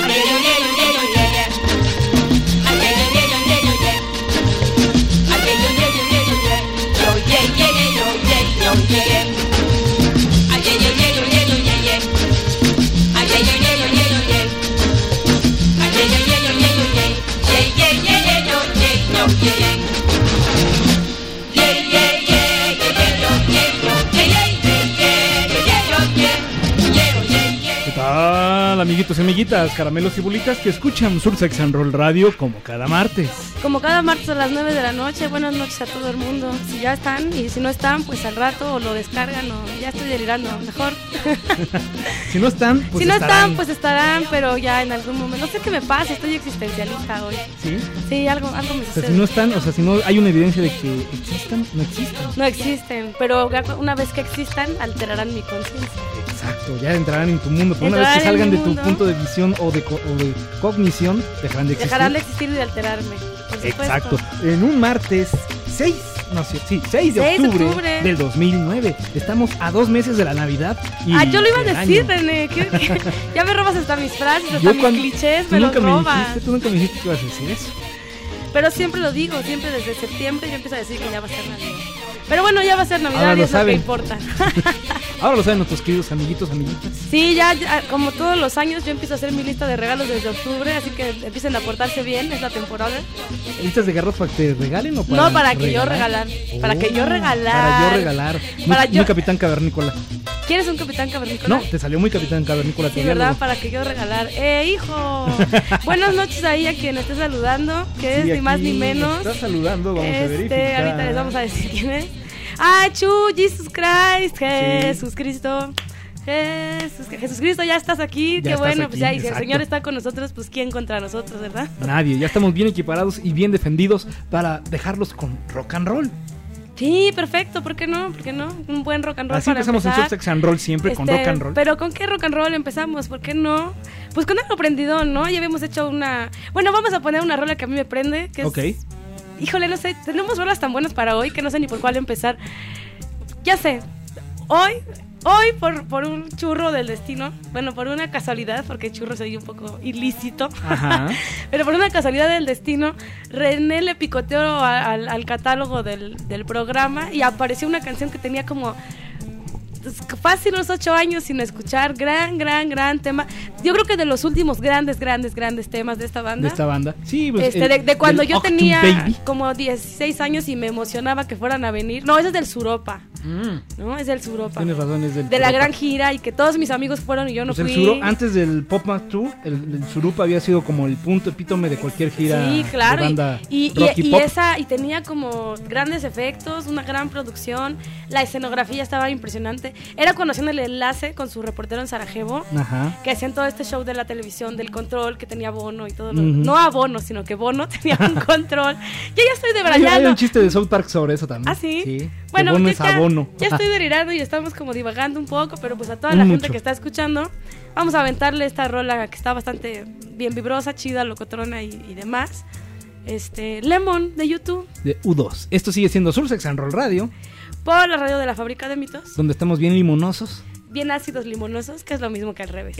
Amiguitos y amiguitas, caramelos y bolitas que escuchan Sursex and Roll Radio como cada martes. Como cada martes a las 9 de la noche. Buenas noches a todo el mundo. Si ya están y si no están, pues al rato o lo descargan o ya estoy delirando, mejor. Si no están, pues estarán, pero ya en algún momento. No sé qué me pasa, estoy existencialista hoy. ¿Sí? Sí, algo me sucede. O sea, si no están, o sea, si no hay una evidencia de que existan, no existen. No existen, pero una vez que existan, alterarán mi conciencia. Exacto, ya entrarán en tu mundo. Pero una vez que salgan de tu punto de visión o de cognición, dejarán de existir. Dejarán de existir y de alterarme. Exacto. En un martes 6 de octubre del 2009. Estamos a 2 meses de la Navidad. Y yo lo iba a decir, René. Ya me robas hasta mis frases, hasta mis clichés, me los robas. Tú nunca me dijiste que ibas a decir eso. Pero siempre lo digo, siempre desde septiembre yo empiezo a decir que ya va a ser Navidad. Pero bueno, ya va a ser Navidad y es lo que importa. Ahora lo saben nuestros queridos amiguitos, amiguitas. Sí, ya como todos los años yo empiezo a hacer mi lista de regalos desde octubre, así que empiecen a portarse bien, es la temporada. ¿Listas de regalos para que te regalen o para No, para que yo regalar. Para que yo regalar. Muy Capitán Cavernícola. ¿Quieres un Capitán Cavernícola? No, te salió muy Capitán Cavernícola. Sí, ¿verdad? Para que yo regalar. ¡Hijo! Buenas noches ahí a quien esté saludando, que sí, es ni más ni menos. Está saludando, vamos a verificar. Ahorita les vamos a decir quién es. Jesus Christ, Jesús Cristo. Jesús Cristo, ya estás aquí, qué bueno, aquí, pues ya, y si el Señor está con nosotros, pues ¿quién contra nosotros, verdad? Nadie, ya estamos bien equiparados y bien defendidos para dejarlos con rock and roll. Sí, perfecto, ¿por qué no? Un buen rock and roll. Así para empezamos en Sursex and Roll siempre con rock and roll. Pero ¿con qué rock and roll empezamos? ¿Por qué no? Pues con algo prendido, ¿no? Ya habíamos hecho una... Bueno, vamos a poner una rola que a mí me prende, que es... Ok. Híjole, no sé, tenemos rolas tan buenas para hoy que no sé ni por cuál empezar. Ya sé, hoy por un churro del destino, bueno, por una casualidad, porque el churro se oye un poco ilícito, pero por una casualidad del destino, René le picoteó al catálogo del programa y apareció una canción que tenía como fácil unos 8 años sin escuchar. Gran tema. Yo creo que de los últimos grandes temas de esta banda. Sí, pues de cuando yo tenía como 16 años y me emocionaba que fueran a venir. No, ese es del Suropa. No, es del Suropa. Tienes razón, es del de la gran gira y que todos mis amigos fueron y yo no pues fui. Antes del Pop Mac Tour, el Suropa había sido como el punto epítome de cualquier gira. Sí, claro. De banda y pop. Y tenía como grandes efectos, una gran producción, la escenografía estaba impresionante. Era cuando hacían el enlace con su reportero en Sarajevo, que hacían todo este show de la televisión, del control que tenía Bono y todo. No a Bono, sino que Bono tenía un control. Yo ya estoy debrayando. Hay un chiste de South Park sobre eso también. ¿Ah, sí? Sí. Bueno, Bono es a Bono. Ya estoy delirando y estamos como divagando un poco, pero pues a toda la gente que está escuchando, vamos a aventarle esta rola que está bastante bien vibrosa, chida, locotrona y demás. Lemon de YouTube. De U2. Esto sigue siendo Sursex and Roll Radio. Por la radio de la Fábrica de Mitos. Donde estamos bien limonosos. Bien ácidos limonosos, que es lo mismo que al revés.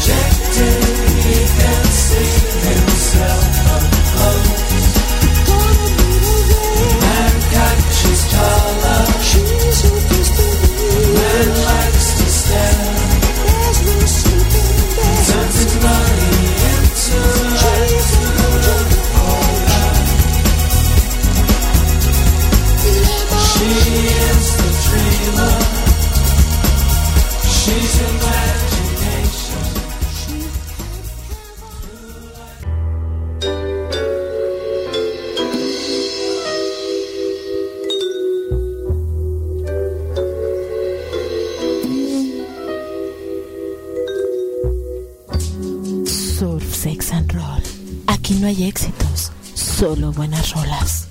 Sex and Roll. Aquí no hay éxitos, solo buenas rolas.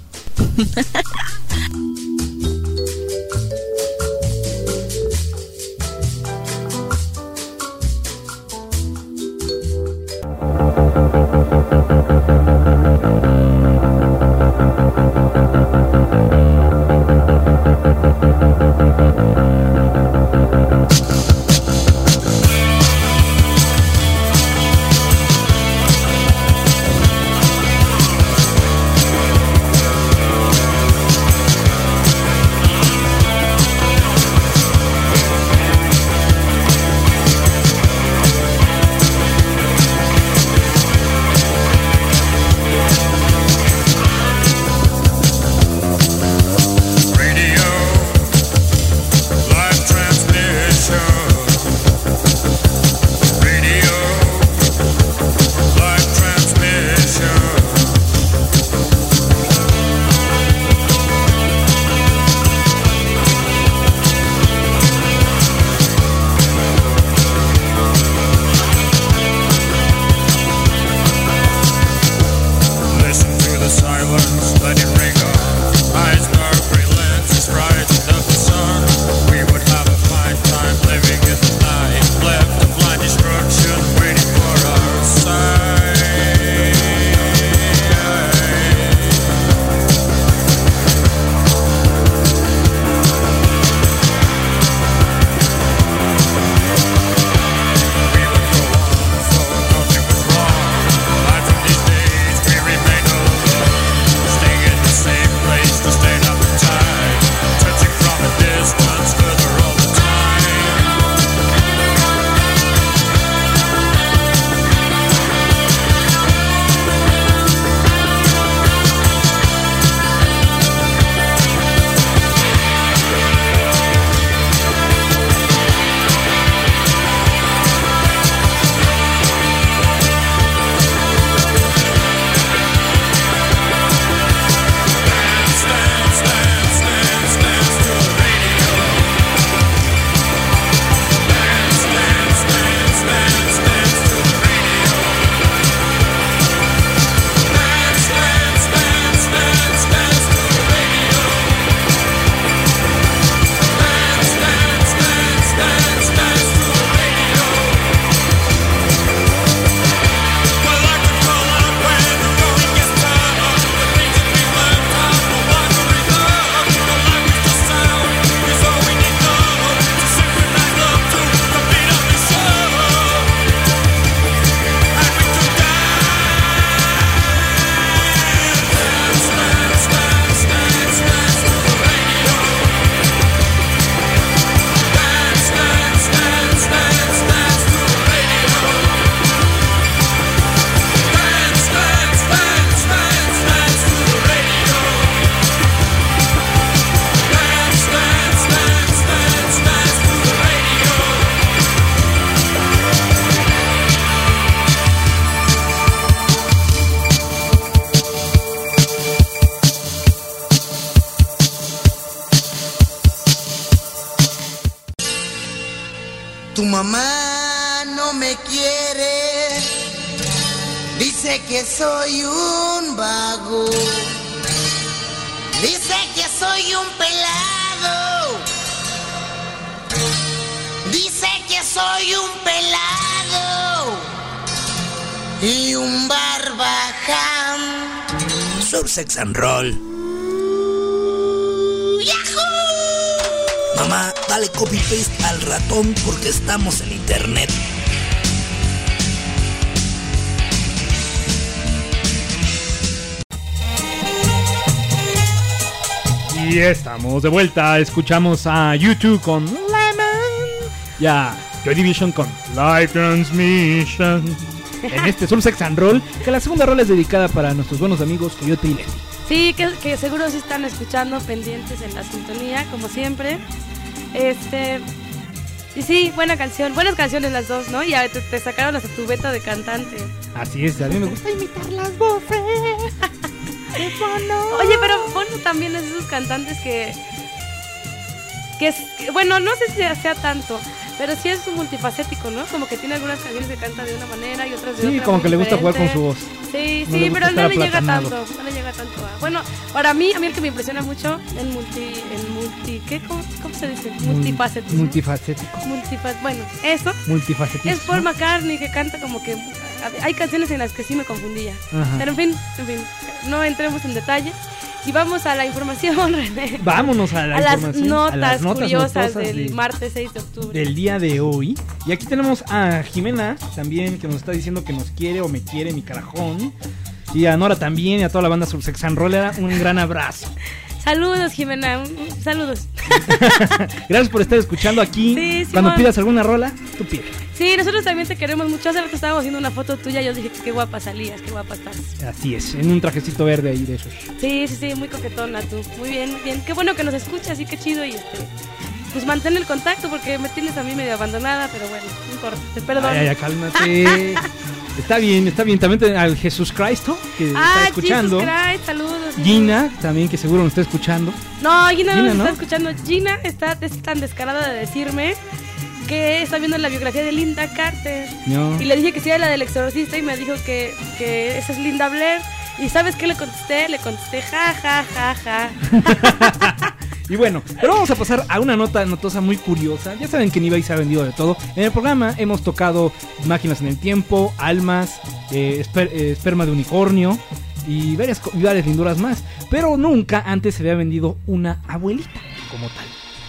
Tu mamá no me quiere, dice que soy un vago, dice que soy un pelado, dice que soy un pelado y un barbaján. Sur Sex and Roll. Mamá, dale copy paste al ratón porque estamos en internet. Y estamos de vuelta. Escuchamos a YouTube con Lemon y a Joy Division con Live Transmission. En este Subsex and Roll, que la segunda rola es dedicada para nuestros buenos amigos Coyote y Leslie. Sí, que seguro sí están escuchando, pendientes en la sintonía, como siempre. Y sí, buenas canciones las dos, ¿no? Ya te sacaron hasta tu beta de cantante. Así es, a mí me gusta imitar las voces. Oye, pero Bono también es de esos cantantes que bueno, no sé si sea tanto, pero sí es un multifacético, ¿no? Como que tiene algunas canciones que canta de una manera y otras de otra. Sí, como que le gusta jugar con su voz. Sí, sí, pero no le llega tanto. Bueno, para mí el que me impresiona mucho, ¿cómo se dice? Multifacético. Bueno, eso. Multifacético. Es Paul McCartney, que canta como que hay canciones en las que sí me confundía. Ajá. Pero en fin, no entremos en detalles. Y vamos a la información, René. Vámonos a las notas curiosas del martes 6 de octubre. Del día de hoy. Y aquí tenemos a Jimena también, que nos está diciendo que nos quiere o me quiere, mi carajón. Y a Nora también, y a toda la banda Subsex and Roll. Un gran abrazo. Saludos, Jimena. Saludos. Gracias por estar escuchando aquí. Sí, cuando pidas alguna rola, tú pides. Sí, nosotros también te queremos mucho. Hace rato estábamos haciendo una foto tuya y yo dije que qué guapa salías, qué guapa estás. Así es, en un trajecito verde ahí de esos. Sí, muy coquetona tú. Muy bien. Qué bueno que nos escuchas y qué chido. Y pues mantén el contacto porque me tienes a mí medio abandonada, pero bueno, no importa, te perdono. Ay, cálmate. Está bien. También al Jesús Cristo, que está escuchando. Jesús Christ, saludos. Gina, también, que seguro nos está escuchando. No, Gina no está escuchando. Gina es tan descarada de decirme que está viendo la biografía de Linda Carter. No. Y le dije que sí era la del exorcista y me dijo que esa es Linda Blair. ¿Y sabes qué le contesté? Le contesté ja. Y bueno, pero vamos a pasar a una notosa muy curiosa. Ya saben que en eBay se ha vendido de todo. En el programa hemos tocado máquinas en el tiempo, almas, esperma de unicornio y varias linduras más. Pero nunca antes se había vendido una abuelita como tal.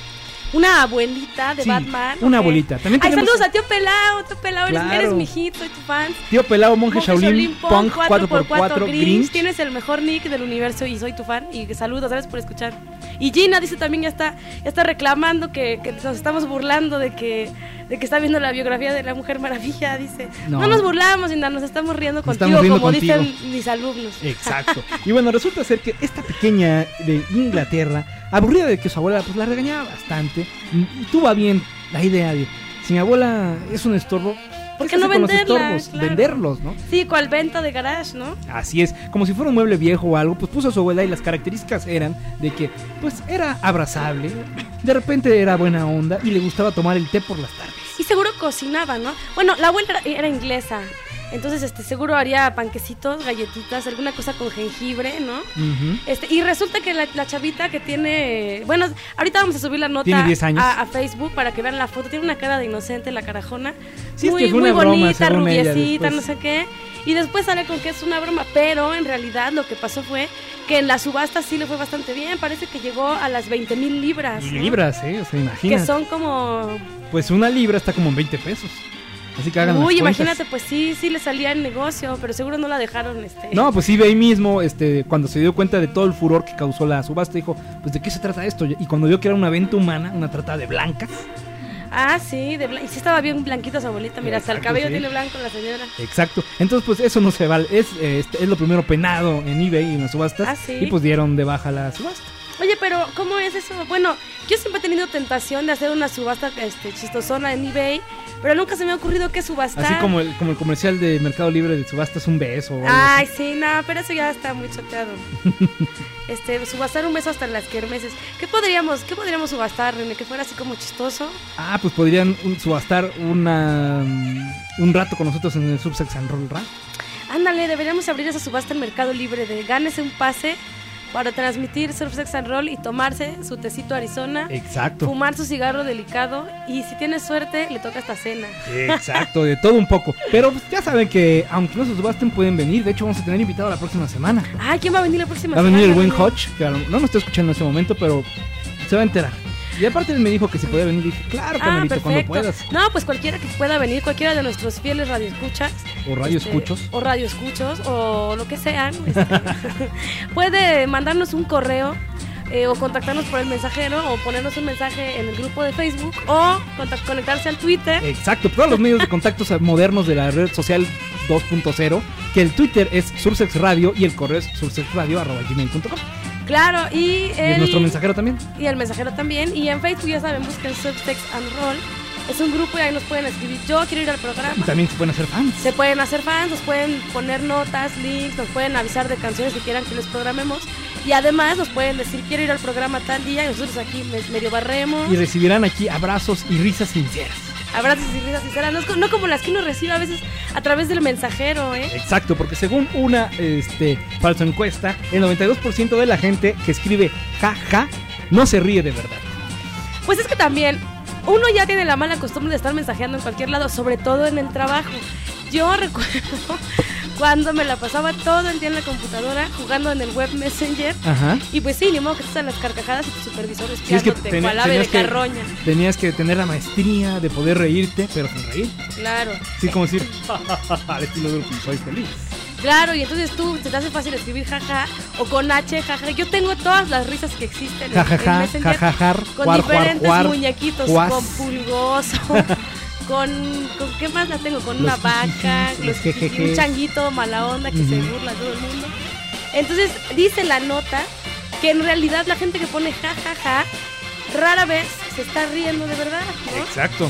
Una abuelita de Batman. Una abuelita. También tenemos... saludos a Tío Pelao. Tío Pelao, claro. Eres mi hit, soy tu fan. Tío Pelao, Monje Shaolin, Punk 4x4, Grinch. Tienes el mejor nick del universo y soy tu fan. Y saludos, gracias por escuchar. Y Gina dice también, ya está reclamando que nos estamos burlando de que está viendo la biografía de la Mujer Maravilla. Dice, no nos burlamos, Gina, nos estamos riendo contigo, como dicen mis alumnos. Exacto. Y bueno, resulta ser que esta pequeña de Inglaterra, aburrida de que su abuela pues la regañaba bastante, tuvo a bien la idea de, si mi abuela es un estorbo, ¿por qué no venderla? Claro. Venderlos, ¿no? Sí, cual venta de garage, ¿no? Así es, como si fuera un mueble viejo o algo, pues puso a su abuela y las características eran de que, pues, era abrazable, de repente era buena onda y le gustaba tomar el té por las tardes. Y seguro cocinaba, ¿no? Bueno, la abuela era inglesa. Entonces, seguro haría panquecitos, galletitas, alguna cosa con jengibre, ¿no? Uh-huh. Y resulta que la chavita que tiene... Bueno, ahorita vamos a subir la nota. Tiene 10 años. A Facebook para que vean la foto. Tiene una cara de inocente, la carajona. Sí, muy, es que fue muy una bonita, broma, rubiecita, no sé qué. Y después sale con que es una broma. Pero en realidad lo que pasó fue que en la subasta sí le fue bastante bien. Parece que llegó a las 20,000 libras. ¿No? Libras, o sea, imagínate. Que son como... Pues una libra está como en 20 pesos. Así que hagan las cuentas. Imagínate, pues sí le salía el negocio, pero seguro no la dejaron. No, pues sí, ahí mismo, cuando se dio cuenta de todo el furor que causó la subasta, dijo, pues ¿de qué se trata esto? Y cuando vio que era una venta humana, una trata de blancas. Ah, sí, y sí estaba bien blanquita su abuelita, mira, hasta el cabello tiene blanco la señora. Exacto, entonces pues eso no se vale, es lo primero penado en eBay, en las subastas. Ah, sí. Y pues dieron de baja la subasta. Oye, pero ¿cómo es eso? Bueno, yo siempre he tenido tentación de hacer una subasta chistosona en eBay, pero nunca se me ha ocurrido qué subastar. Así como el comercial de Mercado Libre de subastas un beso. Ay, sí, no, pero eso ya está muy choteado. Subastar un beso hasta en las kermeses. ¿Qué podríamos subastar, René? Que fuera así como chistoso. Ah, pues podrían subastar un rato con nosotros en el Subsex and Roll, ¿right? Ándale, deberíamos abrir esa subasta en Mercado Libre de gánese un pase para transmitir Subsex and Roll y tomarse su tecito Arizona. Exacto. Fumar su cigarro delicado y si tienes suerte le toca hasta cena. Exacto, de todo un poco. Pero pues, ya saben que aunque no se subasten pueden venir. De hecho vamos a tener invitado la próxima semana. Ah, ¿quién va a venir la próxima semana? Va a venir el buen Hodge, que no nos está escuchando en ese momento, pero se va a enterar. Y aparte él me dijo que si podía venir, dije, claro, Camarito, cuando puedas. No, pues cualquiera que pueda venir, cualquiera de nuestros fieles radioescuchas. O radioescuchos. O radioescuchos, o lo que sean. Puede mandarnos un correo o contactarnos por el mensajero o ponernos un mensaje en el grupo de Facebook o conectarse al Twitter. Exacto, todos los medios de contactos modernos de la red social 2.0, que el Twitter es Sursex Radio y el correo es sursexradio@gmail.com. Claro, y nuestro mensajero también. Y el mensajero también. Y en Facebook, ya saben, busquen Sursex and Roll. Es un grupo y ahí nos pueden escribir, yo quiero ir al programa. Y también se pueden hacer fans. Se pueden hacer fans, nos pueden poner notas, links, nos pueden avisar de canciones que quieran que les programemos. Y además nos pueden decir, quiero ir al programa tal día, y nosotros aquí medio barremos. Y recibirán aquí abrazos y risas sinceras. Abrazos y risas sinceras, no como las que uno recibe a veces a través del mensajero, ¿eh? Exacto, porque según una falsa encuesta, el 92% de la gente que escribe jaja no se ríe de verdad. Pues es que también uno ya tiene la mala costumbre de estar mensajeando en cualquier lado, sobre todo en el trabajo. Yo recuerdo cuando me la pasaba todo el día en la computadora jugando en el web Messenger. Ajá. Y pues sí, ni modo que te están las carcajadas y tu supervisor espiándote cual ave de carroña. Tenías que tener la maestría de poder reírte, pero sin reír. Claro. Sí, como decir, al estilo de soy feliz. Claro, y entonces tú te hace fácil escribir jaja o con H, jaja. Yo tengo todas las risas que existen en Messenger, jajajar, con diferentes muñequitos, con pulgoso, con ¿qué más la tengo? Con una vaca, un changuito mala onda que se burla de todo el mundo. Entonces dice la nota que en realidad la gente que pone jajaja rara vez se está riendo de verdad, ¿no? Exacto.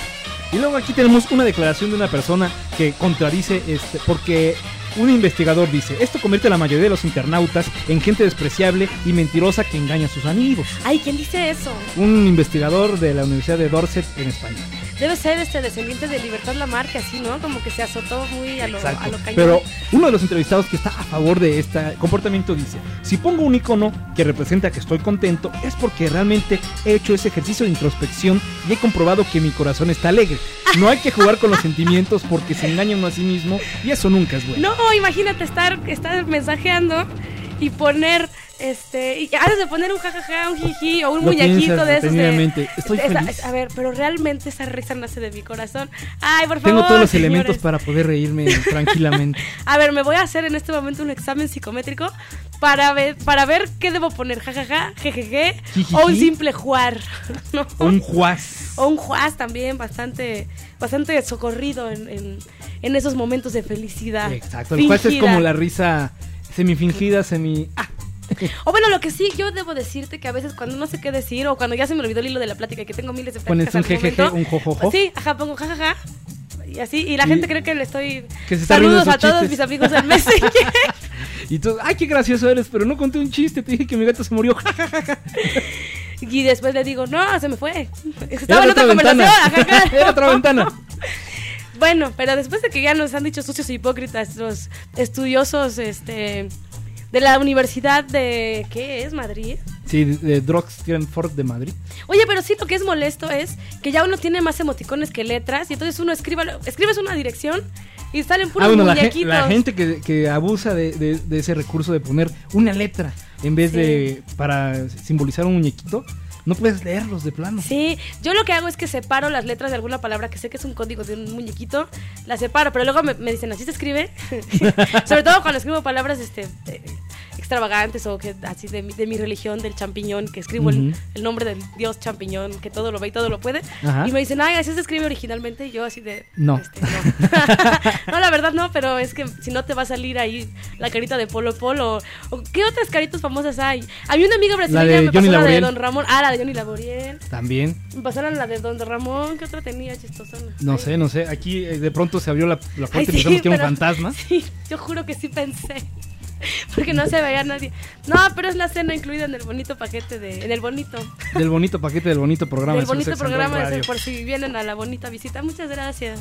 Y luego aquí tenemos una declaración de una persona que contradice porque un investigador dice, esto convierte a la mayoría de los internautas en gente despreciable y mentirosa que engaña a sus amigos. Ay, ¿quién dice eso? Un investigador de la Universidad de Dorset en España. Debe ser descendiente de Libertad Lamarque, así, ¿no? Como que se azotó muy a lo cañón. Pero uno de los entrevistados que está a favor de este comportamiento dice, si pongo un icono que representa que estoy contento, es porque realmente he hecho ese ejercicio de introspección y he comprobado que mi corazón está alegre. No hay que jugar con los sentimientos porque se engaña uno a sí mismo y eso nunca es bueno. No, imagínate estar mensajeando y poner y antes de poner un jajaja, un jiji o un muñequito de esos estoy feliz. A ver, pero realmente esa risa nace de mi corazón. Ay, por favor. Tengo todos los señores. elementos para poder reírme tranquilamente. A ver, me voy a hacer en este momento un examen psicométrico para ver qué debo poner, jajaja, jejeje, o un simple juar, ¿no? O un juaz. O un juaz también bastante socorrido en esos momentos de felicidad. Exacto, el juaz es como la risa semifingida, O bueno, lo que sí, yo debo decirte que a veces cuando no sé qué decir o cuando ya se me olvidó el hilo de la plática y que tengo miles de pláticas pones un jejeje, un jojojo. Sí, pongo jajaja y así, y la gente cree que le estoy que se está saludos a todos mis amigos del Messenger. Y tú, ay, qué gracioso eres, pero no conté un chiste, te dije que mi gato se murió. Y después le digo, no, se me fue. Estaba en otra conversación. Era otra ventana. Bueno, pero después de que ya nos han dicho sucios e hipócritas los estudiosos de la Universidad de... ¿qué es? ¿Madrid? Sí, de Droxford de Madrid. Oye, pero sí, lo que es molesto es que ya uno tiene más emoticones que letras y entonces uno escribes una dirección y salen puros muñequitos. La gente que abusa de ese recurso de poner una letra en vez de para simbolizar un muñequito, no puedes leerlos de plano. Sí, yo lo que hago es que separo las letras de alguna palabra que sé que es un código de un muñequito, las separo, pero luego me dicen, ¿así se escribe? Sobre todo cuando escribo palabras extravagantes o que así de mi religión, del champiñón, que escribo el nombre del dios champiñón, que todo lo ve y todo lo puede. Ajá. Y me dicen, ay, así se escribe originalmente, y yo así de... No. No, la verdad no, pero es que si no te va a salir ahí la carita de Polo Polo. O ¿qué otras caritas famosas hay? Había una amiga brasileña, me pasó la de Don Ramón. Ah, la de Johnny Laboriel. También. Me pasaron la de Don Ramón. ¿Qué otra tenía chistosona? No sé. Aquí de pronto se abrió la puerta y pensamos que era un fantasma. Sí, yo juro que sí pensé. Porque no se veía nadie. No, pero es la cena incluida en el bonito paquete del bonito paquete del bonito programa. Del bonito programa, por si vienen a la bonita visita. Muchas gracias.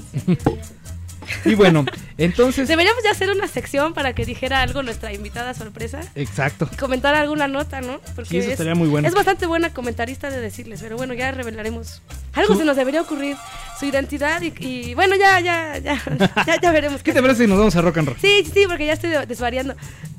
Y bueno, entonces... Deberíamos ya hacer una sección para que dijera algo nuestra invitada sorpresa. Exacto. Y comentar alguna nota, ¿no? Porque sí, eso estaría muy bueno. Es bastante buena comentarista de decirles, pero bueno, ya revelaremos. Algo se nos debería ocurrir. Su identidad y bueno, ya veremos. ¿Qué te parece si nos vamos a rock and roll? Sí, porque ya estoy desvariando.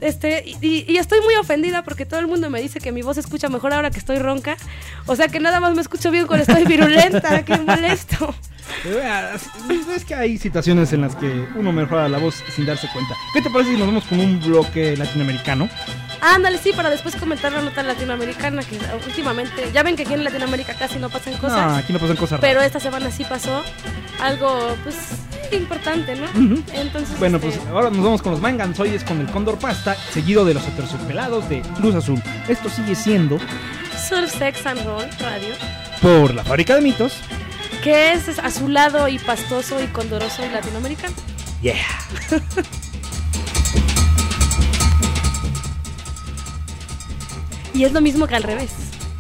Y estoy muy ofendida porque todo el mundo me dice que mi voz se escucha mejor ahora que estoy ronca. O sea que nada más me escucho bien cuando estoy virulenta. Qué molesto. Es que hay situaciones en las que uno mejora la voz sin darse cuenta. ¿Qué te parece si nos vamos con un bloque latinoamericano? Ándale, sí, para después comentar la nota latinoamericana, que últimamente, ya ven que aquí en Latinoamérica casi no pasan cosas. No, aquí no pasan cosas pero raras. esta semana sí pasó algo, pues, importante, ¿no? Entonces, Bueno, pues ahora nos vamos con los Manganzoides con el Cóndor Pasta, seguido de los Aterciopelados de Cruz Azul. Esto sigue siendo Surf Sex and Roll Radio, por la Fábrica de Mitos. que es azulado y pastoso y condoroso y latinoamericano. Yeah. Y es lo mismo que al revés.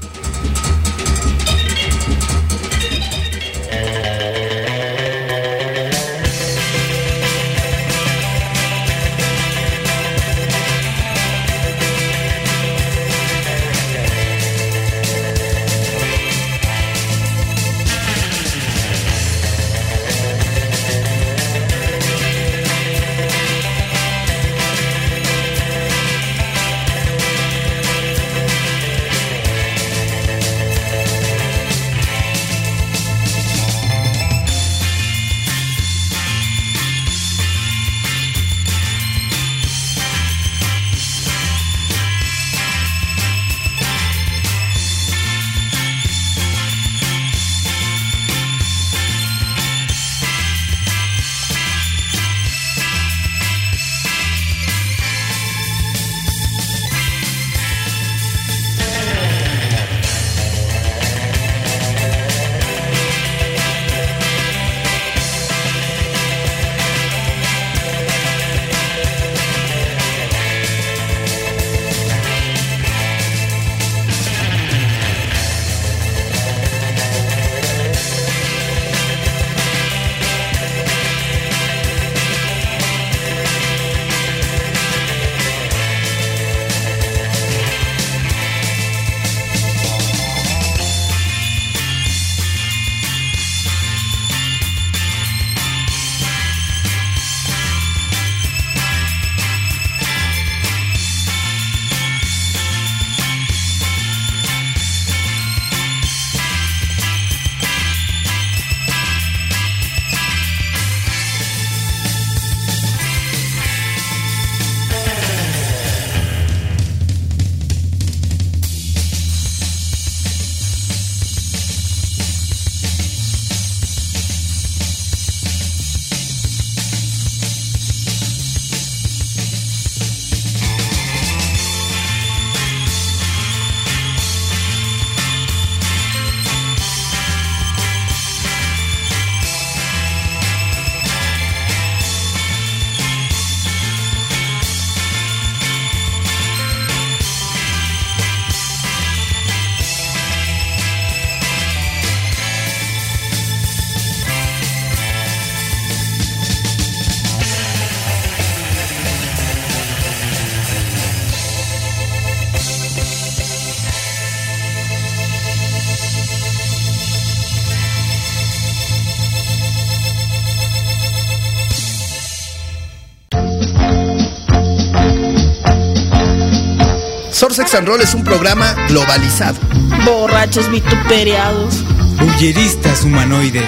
Surf Sex and Roll es un programa globalizado. Borrachos vituperiados. Bulleristas humanoides.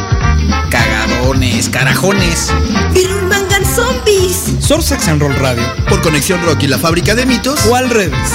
Cagadones, carajones. Mangan zombies. Surf Sex and Roll Radio. Por Conexión Rock y la Fábrica de Mitos. O al revés.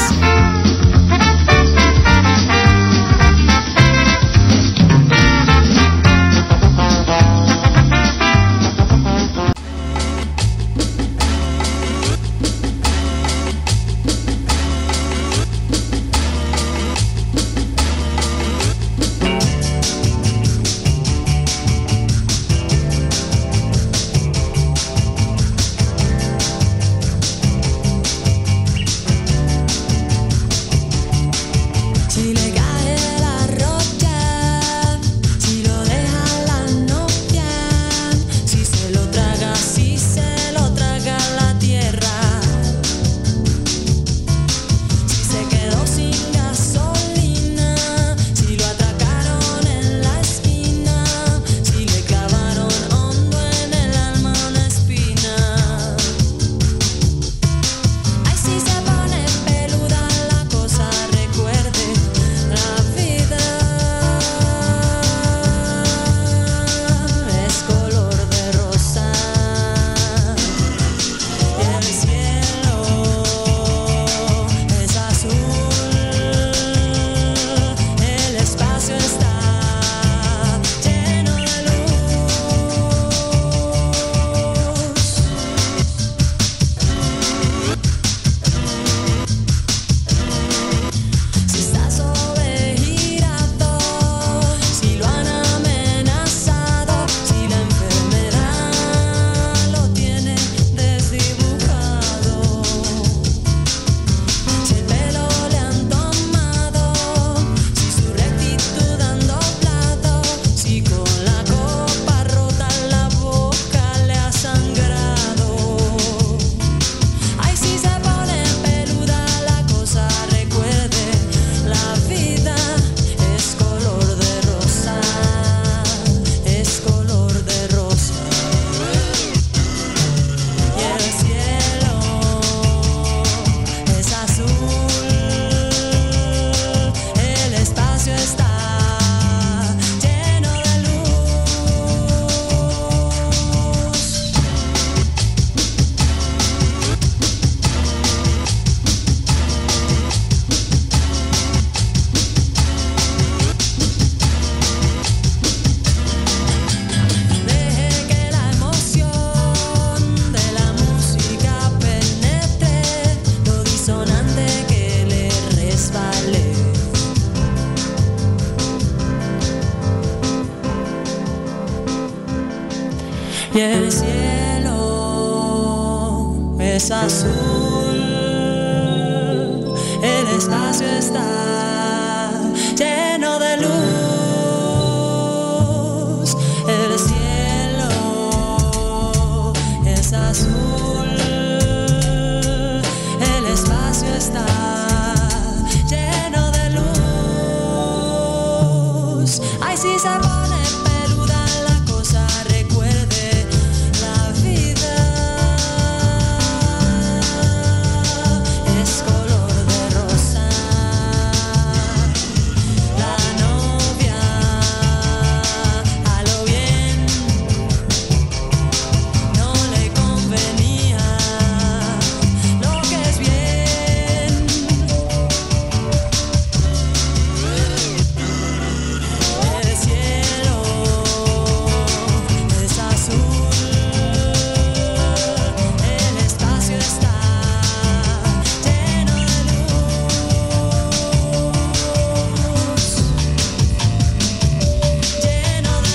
y el cielo es azul, el espacio está lleno de luz, el cielo es azul, el espacio está lleno de luz. Ay, si se pone peluda la cosa, recuerde la vida es color de rosa. La novia a lo bien no le convenía lo que es bien. El cielo es azul, el espacio está lleno de luz, lleno de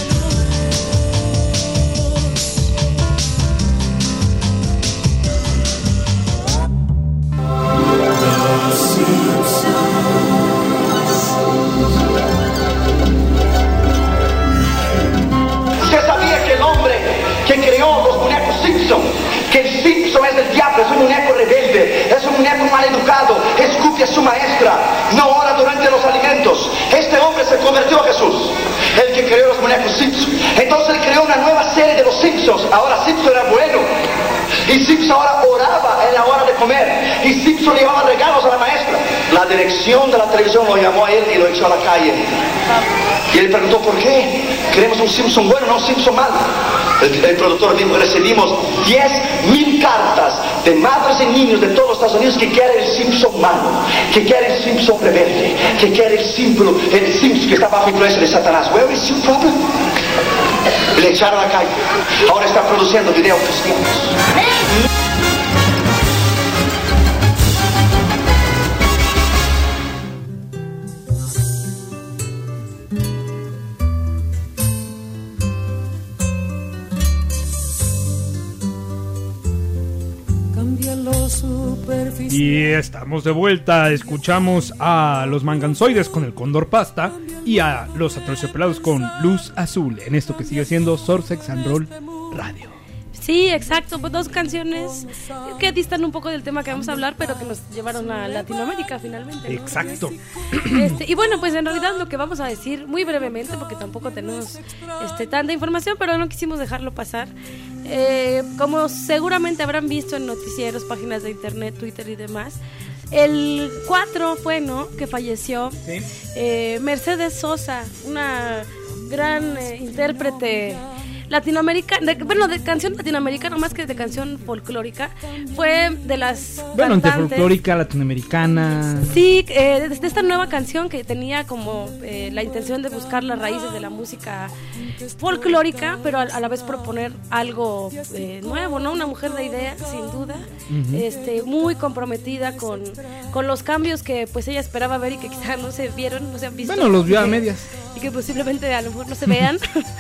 Usted sabía que el hombre que creó los muñecos Simpson, que el Simpson es el diablo, es un muñeco rebelde, es un muñeco mal educado, escupe a su maestra, no ora durante los alimentos. Este hombre se convirtió a Jesús, el que creó los muñecos Simpson. Entonces él creó una nueva serie de los Simpsons. Ahora Simpson era bueno, y Simpson ahora oraba en la hora de comer, y Simpson llevaba regalos a la maestra. La dirección de la televisión lo llamó a él y lo echó a la calle. Y él preguntó por qué. Queremos un Simpson bueno, no un Simpson malo. El productor dijo, recibimos 10,000 cartas de madres y niños de todos los Estados Unidos que quieren el Simpson malo, que quieren el Simpson rebelde, que quieren el Simpson que está bajo influencia de Satanás. Where is your problem? Y le echaron a la calle. Ahora está produciendo videos cristianos. cambian los superficiales. Y estamos de vuelta, escuchamos a los Manganzoides con el Cóndor Pasta y a los Aterciopelados con Luz Azul, en esto que sigue siendo Sorsex and Roll Radio. Sí, exacto, pues dos canciones que distan un poco del tema que vamos a hablar, pero que nos llevaron a Latinoamérica finalmente, ¿no? Exacto. Y bueno, pues en realidad lo que vamos a decir muy brevemente, porque tampoco tenemos tanta información, pero no quisimos dejarlo pasar. Como seguramente habrán visto en noticieros, páginas de internet, Twitter y demás, el 4 fue, ¿no?, que falleció. ¿Sí? Mercedes Sosa, una gran intérprete latinoamericana, de canción latinoamericana más que de canción folclórica, fue de las entre cantantes, folclórica, latinoamericana. Sí, de esta nueva canción que tenía como la intención de buscar las raíces de la música folclórica, pero a la vez proponer algo nuevo, ¿no? Una mujer de idea, sin duda, muy comprometida con los cambios que pues ella esperaba ver y que quizá no se vieron, no se han visto. Bueno, los vio a medias. Y que posiblemente a lo mejor no se vean.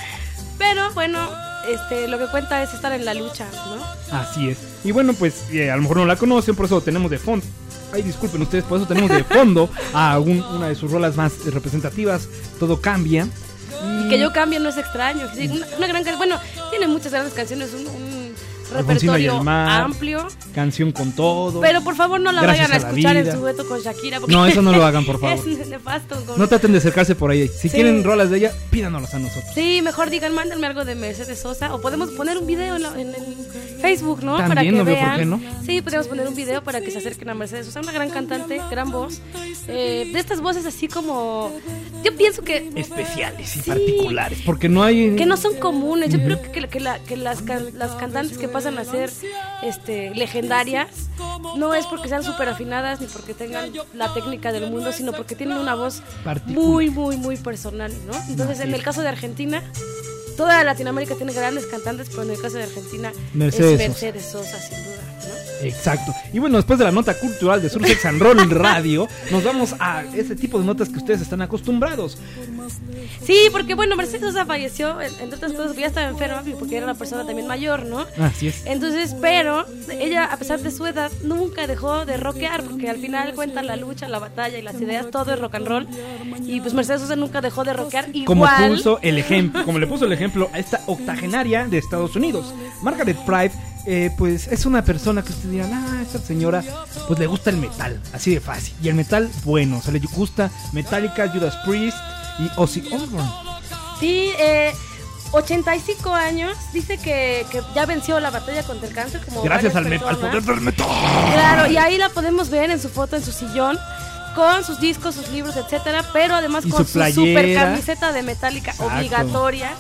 Pero bueno, lo que cuenta es estar en la lucha, ¿no? Así es. Y bueno, pues a lo mejor no la conocen, por eso tenemos de fondo. Ay, disculpen ustedes, por eso tenemos de fondo a una de sus rolas más representativas, Todo Cambia. Y que yo cambie no es extraño. Sí, una gran canción. Bueno, tiene muchas grandes canciones, un repertorio amplio. Canción con todo. Pero por favor no la vayan a escuchar en su dueto con Shakira. No, eso no lo hagan, por favor. Es nefasto. No traten de acercarse por ahí. Si quieren rolas de ella, pídanoslas a nosotros. Sí, mejor digan, mándenme algo de Mercedes Sosa. O podemos poner un video en Facebook, ¿no? También, para que no veo vean. por qué no. Sí, podemos poner un video para que se acerquen a Mercedes Sosa. Una gran cantante, gran voz. De estas voces así como... Yo pienso que... especiales y particulares. Porque no hay... que no son comunes. Yo creo que las cantantes que pasan a ser legendarias no es porque sean súper afinadas ni porque tengan la técnica del mundo, sino porque tienen una voz muy, muy, muy personal, ¿no? Entonces, en el caso de Argentina, toda Latinoamérica tiene grandes cantantes, pero en el caso de Argentina es Mercedes Sosa, sin duda, ¿no? Exacto. Y bueno, después de la nota cultural de Sursex and Roll Radio, nos vamos a ese tipo de notas que ustedes están acostumbrados. Sí, porque bueno, Mercedes Sosa falleció, entre otras cosas, porque ya estaba enferma, porque era una persona también mayor, ¿no? Así es. Entonces, pero ella, a pesar de su edad, nunca dejó de rockear, porque al final cuenta la lucha, la batalla y las ideas, todo es rock and roll. Y pues Mercedes Sosa nunca dejó de rockear. Como Igual, puso el ejemplo, como le puso el ejemplo a esta octogenaria de Estados Unidos. Margaret Pride, pues es una persona que ustedes dirán, esta señora pues le gusta el metal, así de fácil. Y el metal, bueno, o sea, le gusta Metallica, Judas Priest y Ozzy Osbourne. Sí, 85 años, dice que ya venció la batalla contra el cáncer. Como Gracias al varias poder personas. del metal. Claro, y ahí la podemos ver en su foto, en su sillón, con sus discos, sus libros, etcétera, pero además Y con su su playera. super camiseta de Metallica. Exacto. Obligatoria.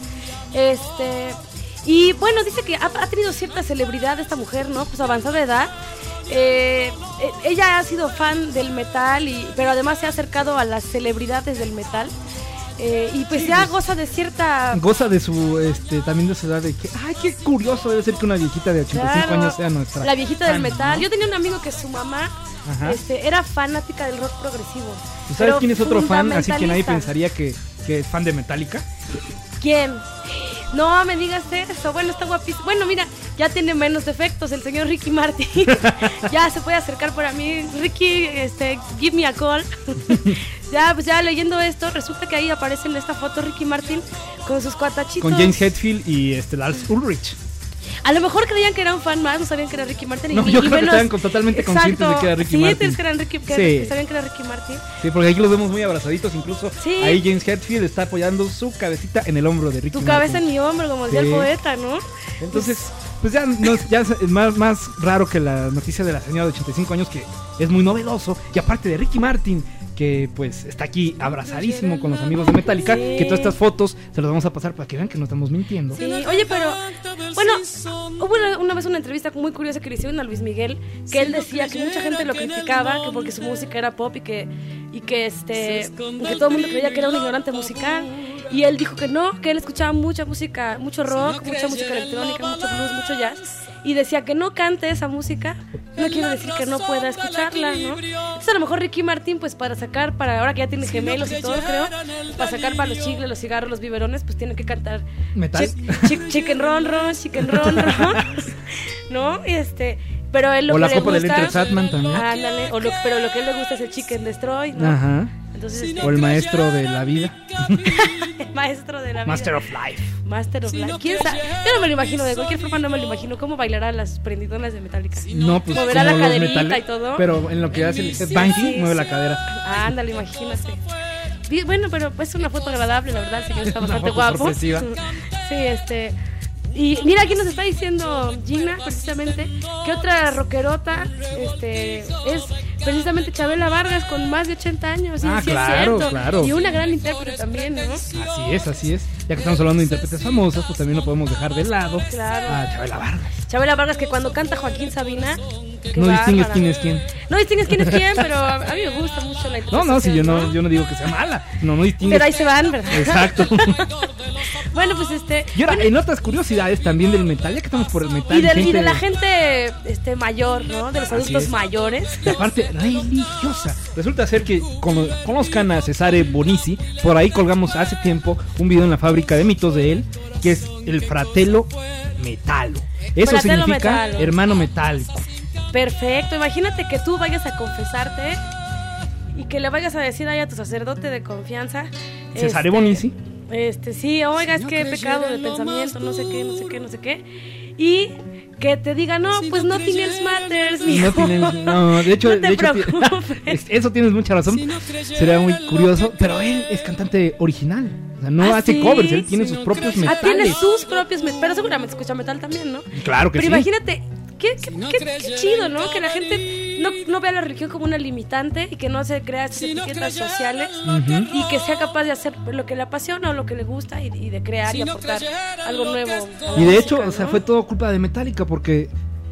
Y bueno, dice que ha tenido cierta celebridad esta mujer, ¿no? Pues avanzada edad. Ella ha sido fan del metal, pero además se ha acercado a las celebridades del metal. Y pues ya goza de cierta... Goza de su, también de su edad de que, ay, qué curioso debe ser que una viejita de 85 Claro, años sea nuestra. la viejita del fan, metal. ¿no? Yo tenía un amigo que su mamá era fanática del rock progresivo. ¿Y sabes pero quién es otro fan? Así que nadie fundamentalista. pensaría que es fan de Metallica. ¿Quién? No me digas eso. Bueno, está guapísimo. Bueno, mira, ya tiene menos defectos el señor Ricky Martin. Ya se puede acercar para mí. Ricky, give me a call. Ya leyendo esto, resulta que ahí aparece en esta foto Ricky Martin con sus cuatachitos. Con James Hetfield y Lars Ulrich. A lo mejor creían que era un fan más, no sabían que era Ricky Martin. No, yo creo que estaban totalmente conscientes de que era Ricky Martin. Sí, sabían que era Ricky Martin. Sí, porque aquí los vemos muy abrazaditos, incluso Sí. ahí James Hetfield está apoyando su cabecita en el hombro de Ricky Tu Martin. cabeza en mi hombro, como decía el Sí. poeta, ¿no? Entonces, pues ya es más raro que la noticia de la señora de 85 años, que es muy novedoso. Y aparte de Ricky Martin, que pues está aquí abrazadísimo con los amigos de Metallica, Sí. que todas estas fotos se las vamos a pasar para que vean que no estamos mintiendo. Sí, oye, pero bueno, hubo una vez una entrevista muy curiosa que le hicieron a Luis Miguel, que él decía que mucha gente lo criticaba, que porque su música era pop y que todo el mundo creía que era un ignorante musical, y él dijo que no, que él escuchaba mucha música, mucho rock, mucha música electrónica, mucho blues, mucho jazz, y decía que no cante esa música no quiere decir que no pueda escucharla, ¿no? Entonces a lo mejor Ricky Martin, pues para ahora que ya tiene gemelos y todo, creo, para sacar para los chicles, los cigarros, los biberones, pues tiene que cantar ¿Metal? Chicken Ron Ron, ¿no? Pero él lo O que la le copa del gusta, Enter Sandman también. ándale, pero lo que a él le gusta es el Chicken Destroy, ¿no? Ajá. Entonces, O el maestro de la vida. maestro de la vida. Master of Life. Master of Life. ¿Quién sabe? Yo no me lo imagino, de cualquier forma no me lo imagino. ¿Cómo bailará las prendidonas de Metallica? No, pues Moverá como la los caderita y todo. Pero en lo que hace el headbanging, Sí, mueve sí. la cadera. Ándale, imagínate. Bueno, pero es una foto agradable, la verdad, el señor está Una bastante foto guapo. sorpresiva. Sí, y mira, aquí nos está diciendo Gina, precisamente, que otra rockerota es precisamente Chabela Vargas, con más de 80 años. Ah, sí, claro, es cierto. claro. Y una gran intérprete también, ¿no? Así es. Ya que estamos hablando de intérpretes famosos, pues también no podemos dejar de lado Claro. a Chabela Vargas. Chabela Vargas, que cuando canta Joaquín Sabina, qué No distingues bárbara. quién es quién. No distingues quién es quién, pero a mí me gusta mucho la interpretación. No, si yo no digo que sea mala. No distingues. Pero ahí se van, ¿verdad? Exacto. Bueno, pues Y ahora, en otras curiosidades también del metal, ya que estamos por el metal. y de la gente mayor, ¿no? De los adultos es. mayores. La parte religiosa. Resulta ser que conozcan a Cesare Bonizzi. Por ahí colgamos hace tiempo un video en la fábrica de mitos de él, que es el Fratello Metallo. Eso Fratello significa Metallo. hermano metálico. Perfecto, imagínate que tú vayas a confesarte y que le vayas a decir ahí a tu sacerdote de confianza. Cesare Bonizzi. Sí, oiga, es que he pecado de pensamiento, no sé qué. Y que te diga, no, pues no tienes matters, mijo. De hecho, No te preocupes. eso tienes mucha razón. Sería muy curioso, pero él es cantante original. O sea, no hace covers, él tiene sus propios metales. Tiene sus propios metales, pero seguramente escucha metal también, ¿no? Claro que pero sí. imagínate, qué chido, ¿no? Que la gente no vea la religión como una limitante y que no se crea estas etiquetas sociales y que sea capaz de hacer lo que le apasiona o lo que le gusta y de crear y aportar algo nuevo. Y de hecho, música, o sea, ¿no? fue todo culpa de Metallica porque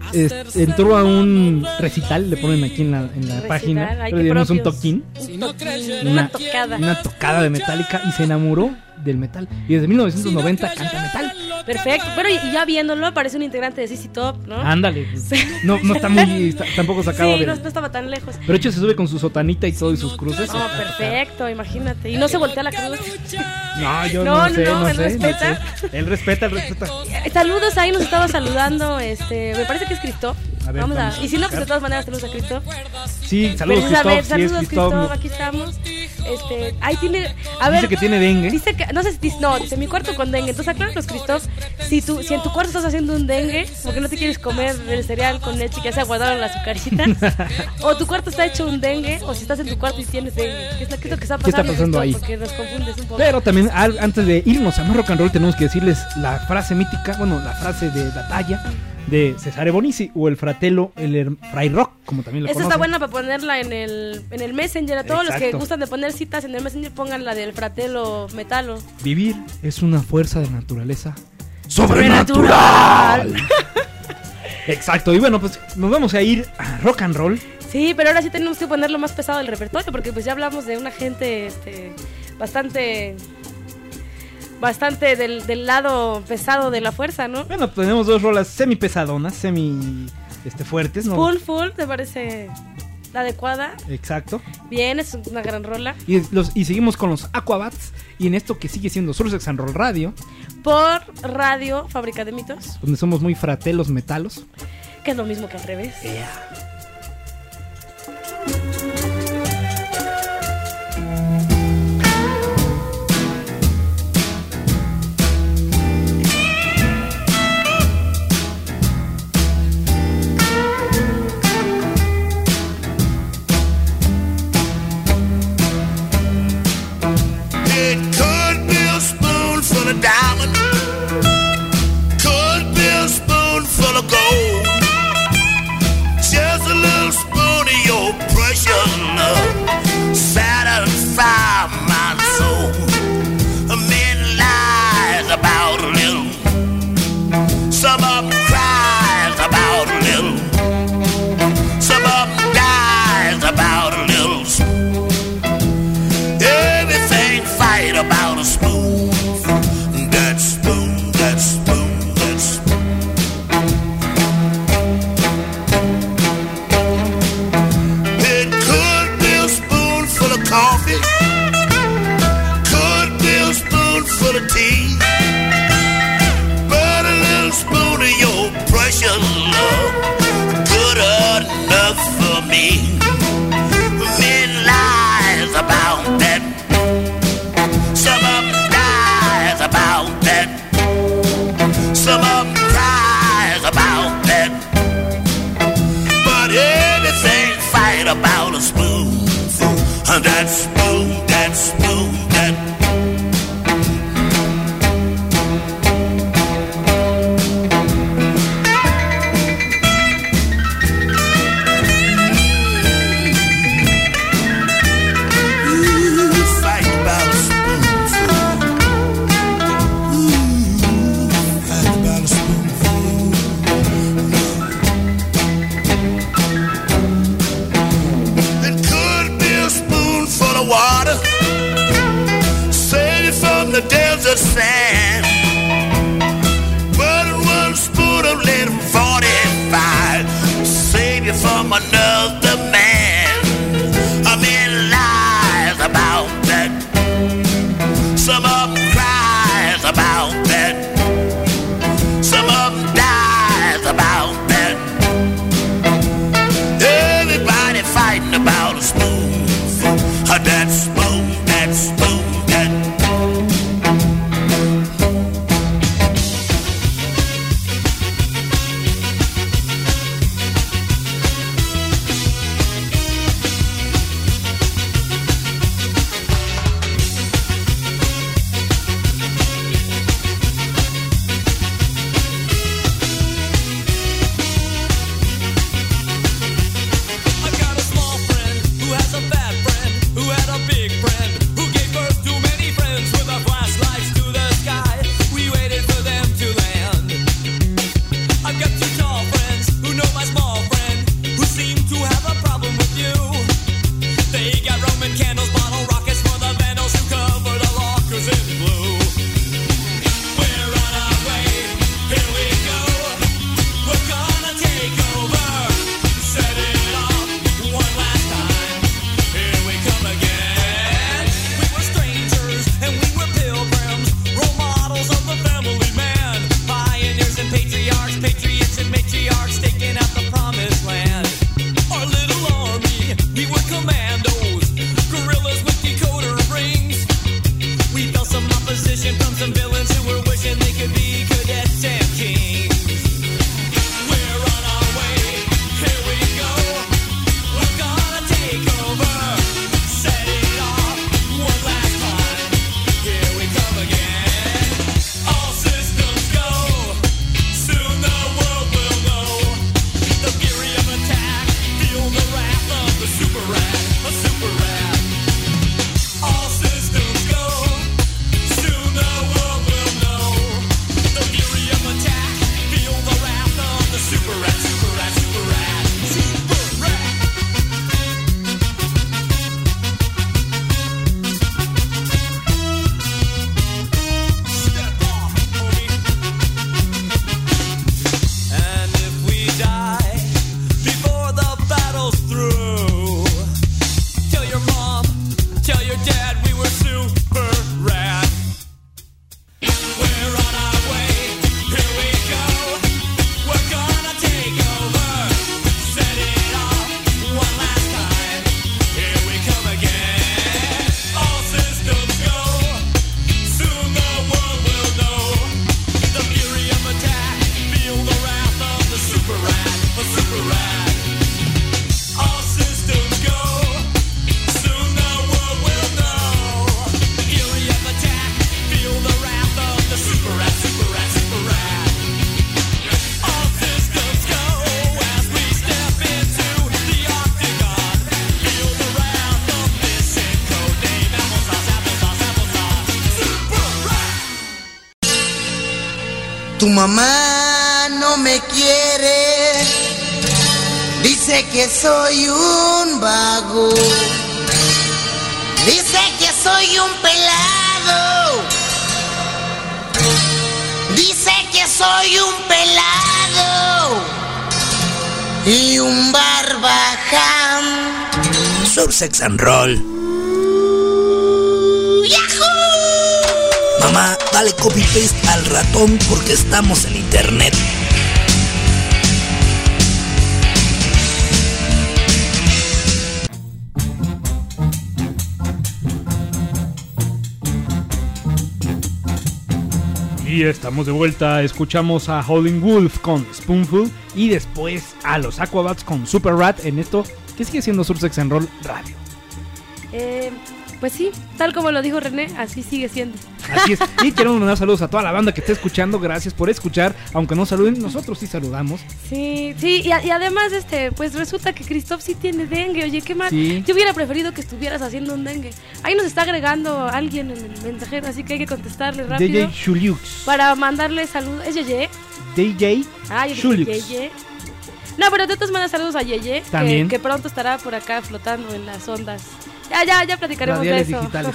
entró a un recital, le ponen aquí en la Recital, página, ay, le qué dieron un propios. toquín, Una tocada. una tocada de Metallica y se enamoró del metal. Y desde 1990 canta metal. Perfecto. Bueno, y ya viéndolo, parece un integrante de CC Top, ¿no? Ándale. Sí. No está tampoco sacado Sí, de... no estaba tan lejos. Pero de hecho se sube con su sotanita y todo y sus cruces. No, perfecto, imagínate. Y no se voltea la cruz. No, yo No, no sé. él respeta. Él respeta. Saludos, ahí nos estaba saludando, me parece que es Cristo. A ver, vamos vamos a... a Y si no, pues buscar. de todas maneras saludos a Cristo. Sí, saludos Pero, a ver, Christoph. Sí, es saludos Christoph. Cristo, aquí estamos. Ahí tiene... A ver, Dice que tiene dengue. dice que, no sé si dice mi cuarto con dengue. Entonces acláranos, Christoph, si en tu cuarto estás haciendo un dengue, porque no te quieres comer el cereal con leche que ya se aguardaron las azucaritas, o tu cuarto está hecho un dengue, o si estás en tu cuarto y tienes dengue. ¿Qué es lo que está pasando? ¿Qué está pasando Christoph? ahí? Porque nos confundes un poco. Pero también antes de irnos a más rock and roll tenemos que decirles la frase mítica, bueno, la frase de la talla de Cesare Bonizzi o el fratello, Fray Rock, como también lo Esa conocen. está buena para ponerla en el Messenger. A todos los que Exacto. gustan de poner citas en el Messenger, pongan la del Fratello Metalo. Vivir es una fuerza de naturaleza ¡Sobrenatural! Exacto, y bueno, pues nos vamos a ir a rock and roll. Sí, pero ahora sí tenemos que ponerlo más pesado del repertorio, porque pues ya hablamos de una gente bastante del lado pesado de la fuerza, ¿no? Bueno, tenemos dos rolas semi pesadonas, semi fuertes, ¿no? Full, ¿te parece la adecuada? Exacto. Bien, es una gran rola. Y seguimos con los Aquabats y en esto que sigue siendo Sursex and Roll Radio, Por Radio Fábrica de Mitos, donde somos muy fratelos metalos. que es lo mismo que al revés. It could be a spoonful of diamond, could be a spoonful of gold, just a little spoon of your precious love, satisfy my soul. A man lies about a little, some of them cries about a little, some of them dies about a little. Everything fight about a spoon, that spoon, that spoon, that spoon. It could be a spoonful of coffee, could be a spoonful of tea, but a little spoon of your precious love, good enough for me. Men lies about that, some of them dies about that, some of them cries about that, but everything fight about a spoonful, that spoon, that spoon, that. Fight about a spoonful. Fight about a spoonful. It could be a spoonful of water, save it from the desert sand. But in one spoon of lead 45, save you from another man. A man lies about that, some of them cries about that, some of them dies about that. Everybody fighting about a spoonful, that spoon, that spoon, that. Tu mamá no me quiere, dice que soy un vago, dice que soy un pelado, dice que soy un pelado y un barbaján. Sursex and Roll. ¡Yahoo! Mamá, dale copy paste al ratón porque estamos en internet. Y estamos de vuelta, escuchamos a Howlin' Wolf con Spoonful y después a los Aquabats con Super Rat en esto que sigue siendo Sursex and Roll Radio. Pues sí, tal como lo dijo René, así sigue siendo. Así es, y queremos mandar saludos a toda la banda que está escuchando, gracias por escuchar, aunque no saluden, nosotros sí saludamos. Sí, y además, pues resulta que Christoph sí tiene dengue, oye, qué mal. Sí. Yo hubiera preferido que estuvieras haciendo un dengue. Ahí nos está agregando alguien en el mensajero, así que hay que contestarle rápido. DJ Shulux. Para mandarle saludos, ¿es Yeye? DJ Shulux. Yeye. No, pero tú te mandas saludos a Yeye, También. que pronto estará por acá flotando en las ondas. Ya platicaremos de Radiales eso. digitales.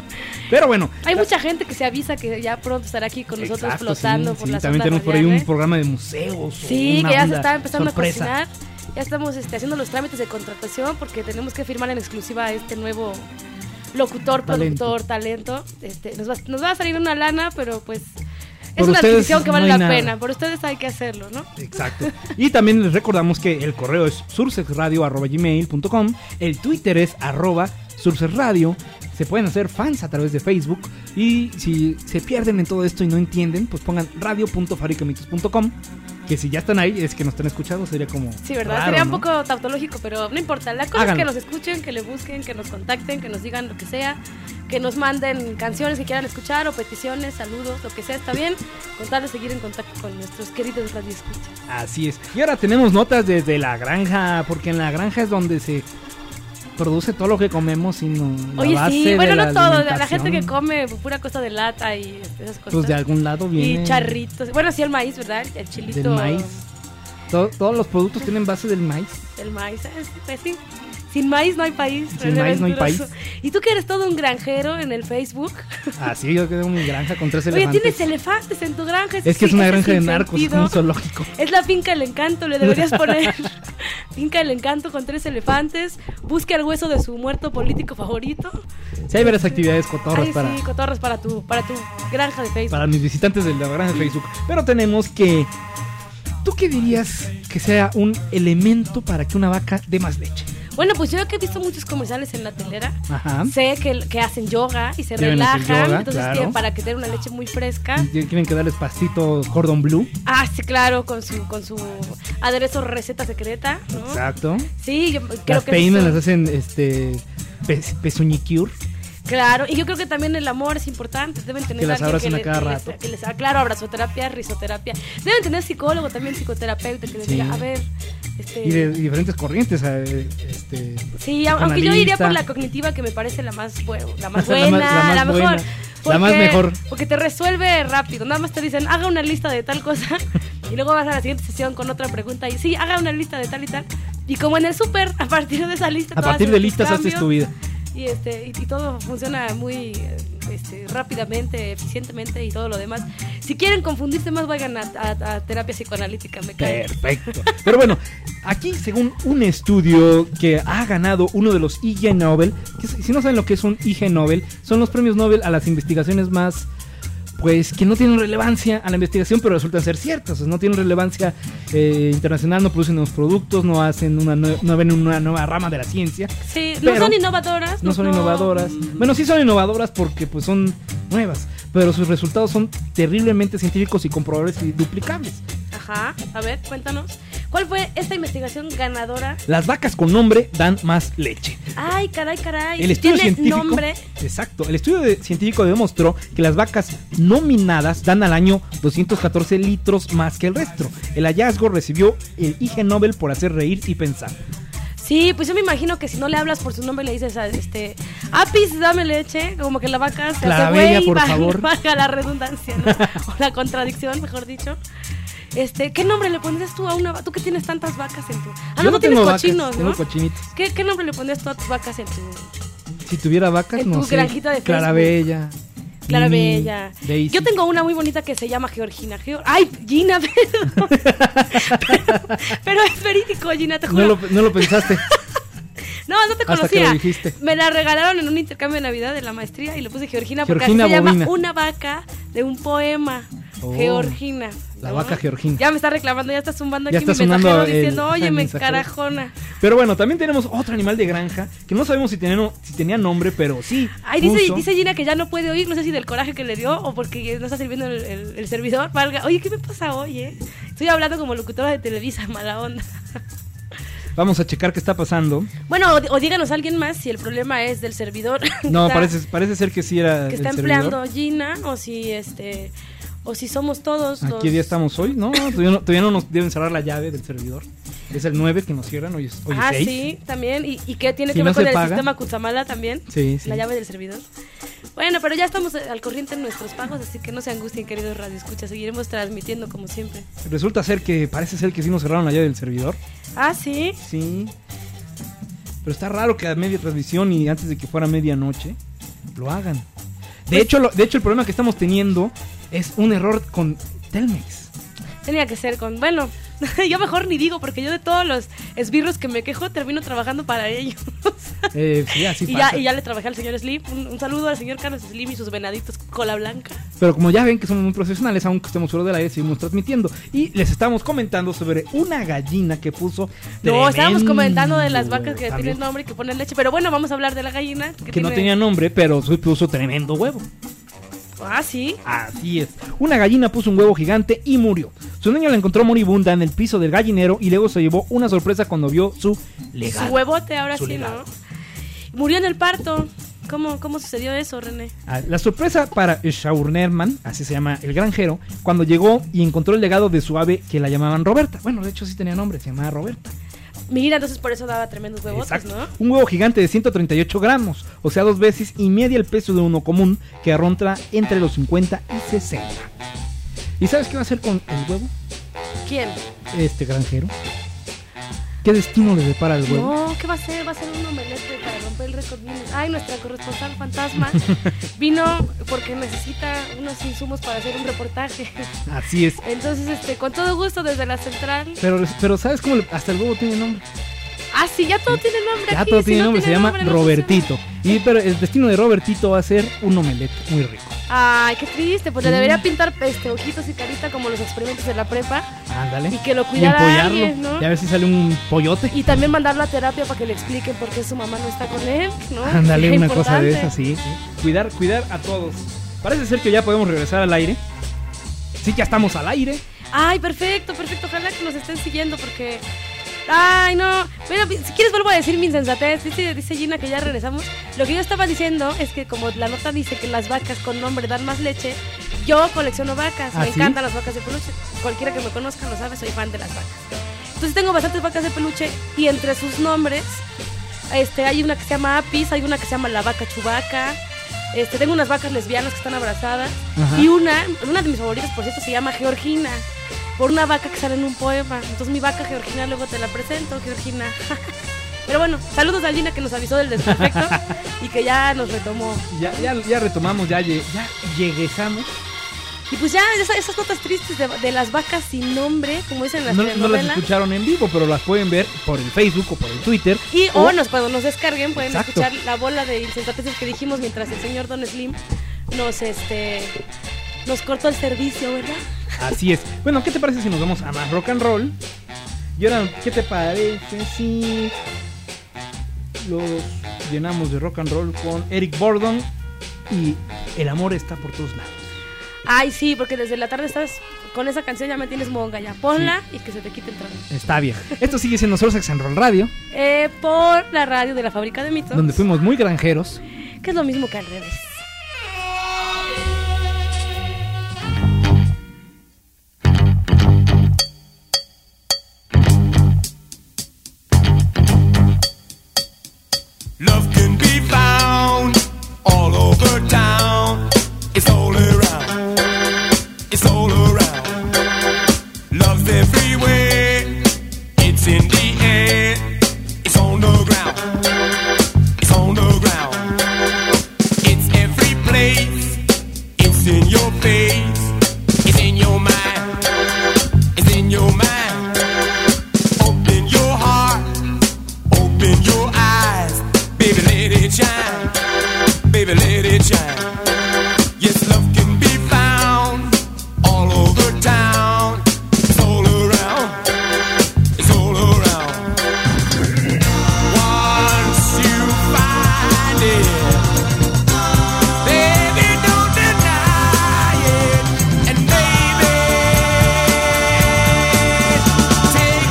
Pero bueno. Hay mucha gente que se avisa que ya pronto estará aquí con nosotros. Exacto, flotando sí, por sí, las también ondas tenemos por ahí un radiales. programa de museos. Sí, una que ya se onda está empezando sorpresa. a cocinar. Ya estamos haciendo los trámites de contratación porque tenemos que firmar en exclusiva a este nuevo locutor, productor, talento. Nos va a salir una lana, pero pues es Por una ustedes adquisición que vale no hay la nada. pena. Por ustedes hay que hacerlo, ¿no? Exacto. Y también les recordamos que el correo es sursexradio@gmail.com, el Twitter es @sursexradio. Se pueden hacer fans a través de Facebook. Y si se pierden en todo esto y no entienden, pues pongan radio.fabricamitos.com. Que si ya están ahí, es que nos están escuchando, sería como. Sí, ¿verdad? raro, Sería un ¿no? poco tautológico, pero no importa. La cosa Háganlo. es que nos escuchen, que le busquen, que nos contacten, que nos digan lo que sea, que nos manden canciones que quieran escuchar o peticiones, saludos, lo que sea, está bien. Con tal de seguir en contacto con nuestros queridos radioescuchas. Así es. Y ahora tenemos notas desde la granja, porque en la granja es donde se produce todo lo que comemos, sino la Oye, base sí, de bueno, la no todo. La alimentación. gente que come pura cosa de lata y esas cosas. Pues de algún lado viene. Y charritos. Bueno, sí, el maíz, ¿verdad? El chilito. Del maíz. Todos los productos tienen base del maíz. El maíz, pues sí. Sin maíz no hay país. Sin maíz no hay país. Y tú que eres todo un granjero en el Facebook. Así, yo tengo mi granja con 3 Oye, elefantes. tienes elefantes en tu granja. Es que es una ese granja de sin narcos, es sentido. un zoológico. Es la finca del encanto, le deberías poner finca del encanto con 3 elefantes. Busque al hueso de su muerto político favorito. Sí, hay varias actividades cotorras Ay, para, sí, cotorras para tu granja de Facebook. para mis visitantes de la granja de Facebook. Pero tenemos que... ¿Tú qué dirías que sea un elemento para que una vaca dé más leche? Bueno, pues yo que he visto muchos comerciales en la telera, Ajá. sé que hacen yoga y se Deben hacer relajan, yoga, entonces claro. tienen para que tenga una leche muy fresca. Tienen que darles pastito cordon bleu. Ah, sí, claro, con su aderezo receta secreta, ¿no? Exacto. Sí, yo creo Las que peinas eso- las hacen pezuñicure. Claro, y yo creo que también el amor es importante. Deben tener Que las alguien abracen a cada que rato. claro, abrazoterapia, risoterapia. Deben tener psicólogo también, psicoterapeuta, que les Sí. diga, a ver, Y de diferentes corrientes. sí, aunque yo iría por la psicoanalista. cognitiva, que me parece la más buena, la La más mejor. buena, la más mejor. Porque te resuelve rápido. Nada más te dicen, haga una lista de tal cosa. Y luego vas a la siguiente sesión con otra pregunta. Y sí, haga una lista de tal y tal. Y como en el súper, a partir de esa lista. A tú partir haces de tus listas haces cambios. tu vida. Y todo funciona muy rápidamente, eficientemente y todo lo demás. Si quieren confundirse más, vayan a terapia psicoanalítica, me cae. Perfecto. Pero bueno, aquí según un estudio que ha ganado uno de los IG Nobel, que si no saben lo que es un IG Nobel, son los premios Nobel a las investigaciones más, pues, que no tienen relevancia a la investigación, pero resultan ser ciertas. O sea, no tienen relevancia internacional, no producen nuevos productos, no hacen no ven una nueva rama de la ciencia. Sí, Pero no son innovadoras. No son innovadoras. Bueno, sí son innovadoras porque pues son nuevas, pero sus resultados son terriblemente científicos y comprobables y duplicables. Ajá, a ver, cuéntanos. ¿Cuál fue esta investigación ganadora? Las vacas con nombre dan más leche. Ay, caray. El estudio ¿Tiene científico, nombre? exacto, el estudio científico demostró que las vacas nominadas dan al año 214 litros más que el resto. El hallazgo recibió el IG Nobel por hacer reír y pensar. Sí, pues yo me imagino que si no le hablas por su nombre y le dices Apis, dame leche, como que la vaca se La hace bella, güey, por favor. baja la redundancia, ¿no? O la contradicción, mejor dicho. ¿Qué nombre le pondrías tú a una vaca? Tú que tienes tantas vacas en tu... Yo no tienes tengo cochinos, vacas, ¿no? tengo cochinitos. ¿Qué nombre le pondrías tú a tus vacas en tu... Si tuviera vacas, En no tu sé. granjita de Clara Facebook. Bella. Clara Mimi, Bella. Daisy. Yo tengo una muy bonita que se llama Georgina. Ay, Gina, perdón. pero es verídico, Gina, te juro. No lo pensaste. No te Hasta que conocía. lo dijiste. Me la regalaron en un intercambio de Navidad de la maestría y le puse Georgina porque Georgina así se Bovina. llama una vaca de un poema. Oh, Georgina. La ¿no? vaca Georgina. Ya me está reclamando, ya está zumbando Ya aquí está mi sonando mensajero el- diciendo, oye, el me mensajero. carajona. Pero bueno, también tenemos otro animal de granja que no sabemos si tenía nombre, pero sí. Ay, puso. dice Gina que ya no puede oír, no sé si del coraje que le dio o porque no está sirviendo el servidor. Valga. Oye, ¿qué me pasa hoy, Estoy hablando como locutora de Televisa, mala onda. Vamos a checar qué está pasando. Bueno, o díganos a alguien más si el problema es del servidor. No, que está- parece ser que sí era que el está servidor. empleando Gina o si somos todos ¿A los... qué día estamos hoy? No, todavía no nos deben cerrar la llave del servidor. Es el 9 que nos cierran, hoy es 6. Sí, también. ¿Y qué tiene Si que no ver con se el paga. sistema Cutzamala también? Sí. La llave del servidor. Bueno, pero ya estamos al corriente en nuestros pagos, así que no se angustien, queridos radioescuchas. Seguiremos transmitiendo como siempre. Resulta ser que parece ser que sí nos cerraron la llave del servidor. Ah, ¿sí? Sí. Pero está raro que a media transmisión y antes de que fuera medianoche lo hagan. De hecho, el problema que estamos teniendo es un error con Telmex. Tenía que ser con... Bueno, yo mejor ni digo, porque yo de todos los esbirros que me quejo termino trabajando para ellos. Sí, así y pasa. ya le trabajé al señor Slim. Un saludo al señor Carlos Slim y sus venaditos cola blanca. Pero como ya ven que somos muy profesionales, aunque estemos fuera del aire, seguimos transmitiendo. Y les estamos comentando sobre una gallina que puso... No, estábamos comentando de las tremendo vacas que huevo. tienen nombre y que ponen leche. Pero bueno, vamos a hablar de la gallina. Que no tenía nombre, pero puso tremendo huevo. Ah, ¿sí? Así es. Una gallina puso un huevo gigante y murió. Su dueño la encontró moribunda en el piso del gallinero y luego se llevó una sorpresa cuando vio su legado. Su huevote ahora Su sí, legado. ¿no? Murió en el parto. ¿Cómo sucedió eso, René? La sorpresa para Schaunerman, así se llama el granjero, cuando llegó y encontró el legado de su ave que la llamaban Roberta. Bueno, de hecho sí tenía nombre, se llamaba Roberta. Mira, entonces por eso daba tremendos huevotes, Exacto. ¿no? Un huevo gigante de 138 gramos, o sea, 2 veces y media el peso de uno común, que arrontra entre los 50 y 60. ¿Y sabes qué va a hacer con el huevo? ¿Quién? Este granjero. ¿Qué destino le depara al huevo? No, ¿qué va a hacer? Va a ser un omelette para romper el récord Guinness. Ay, nuestra corresponsal fantasma vino porque necesita unos insumos para hacer un reportaje. Así es. Entonces, con todo gusto desde la central. Pero ¿sabes cómo hasta el huevo tiene nombre? Ah, sí, ya todo tiene nombre. Ya aquí. todo Si tiene no nombre, se llama nombre, no Robertito. Pero el destino de Robertito va a ser un omelette muy rico. Ay, qué triste. Pues le Sí. debería pintar ojitos y carita como los experimentos de la prepa. Ándale. Y que lo Y cuidara empollarlo. alguien, ¿no? Y a ver si sale un pollote. Y también mandarlo a terapia para que le expliquen por qué su mamá no está con él, ¿no? Ándale, Qué una cosa de importante. esas, sí. Cuidar a todos. Parece ser que ya podemos regresar al aire. Sí, ya estamos al aire. Ay, perfecto. Ojalá que nos estén siguiendo porque... Ay, no. Bueno, si quieres vuelvo a decir mi insensatez. Dice Gina que ya regresamos. Lo que yo estaba diciendo es que como la nota dice que las vacas con nombre dan más leche, yo colecciono vacas. ¿Ah, Me sí? encantan las vacas de peluche. Cualquiera que me conozca lo sabe, soy fan de las vacas. Entonces tengo bastantes vacas de peluche y entre sus nombres hay una que se llama Apis, hay una que se llama la vaca Chubaca. Tengo unas vacas lesbianas que están abrazadas. Ajá. Y una de mis favoritas, por cierto, se llama Georgina. Por una vaca que sale en un poema. Entonces mi vaca Georgina luego te la presento, Georgina. Pero bueno, saludos a Gina que nos avisó del desperfecto y que ya nos retomó. Ya retomamos, ya regresamos. Y pues ya esas notas tristes de las vacas sin nombre, como dicen las No las telenovelas. escucharon en vivo, pero las pueden ver por el Facebook o por el Twitter. Y cuando nos descarguen pueden Exacto. escuchar la bola de insensateces que dijimos mientras el señor Don Slim nos cortó el servicio, ¿verdad? Así es. Bueno, ¿qué te parece si nos vamos a más rock and roll? Y ahora, ¿qué te parece si los llenamos de rock and roll con Eric Burdon y El amor está por todos lados? Ay, sí, porque desde la tarde estás con esa canción, ya me tienes monga ya. Ponla y que se te quite el trono. Está bien. Esto sigue siendo Sorsex and Roll Radio, Por la radio de la Fábrica de Mitos. donde fuimos muy granjeros. Que es lo mismo que al revés. Love can be found all over town. It's all around. It's all around. Love's everywhere. It's in the air. It's on the ground. It's on the ground. It's every place. It's in your face. It's in your mind. It's in your mind. Open your heart. Open your eyes. Baby, let it shine. Baby, let it shine. Yes, love can be found all over town. It's all around. It's all around. Once you find it, baby, don't deny it. And baby, take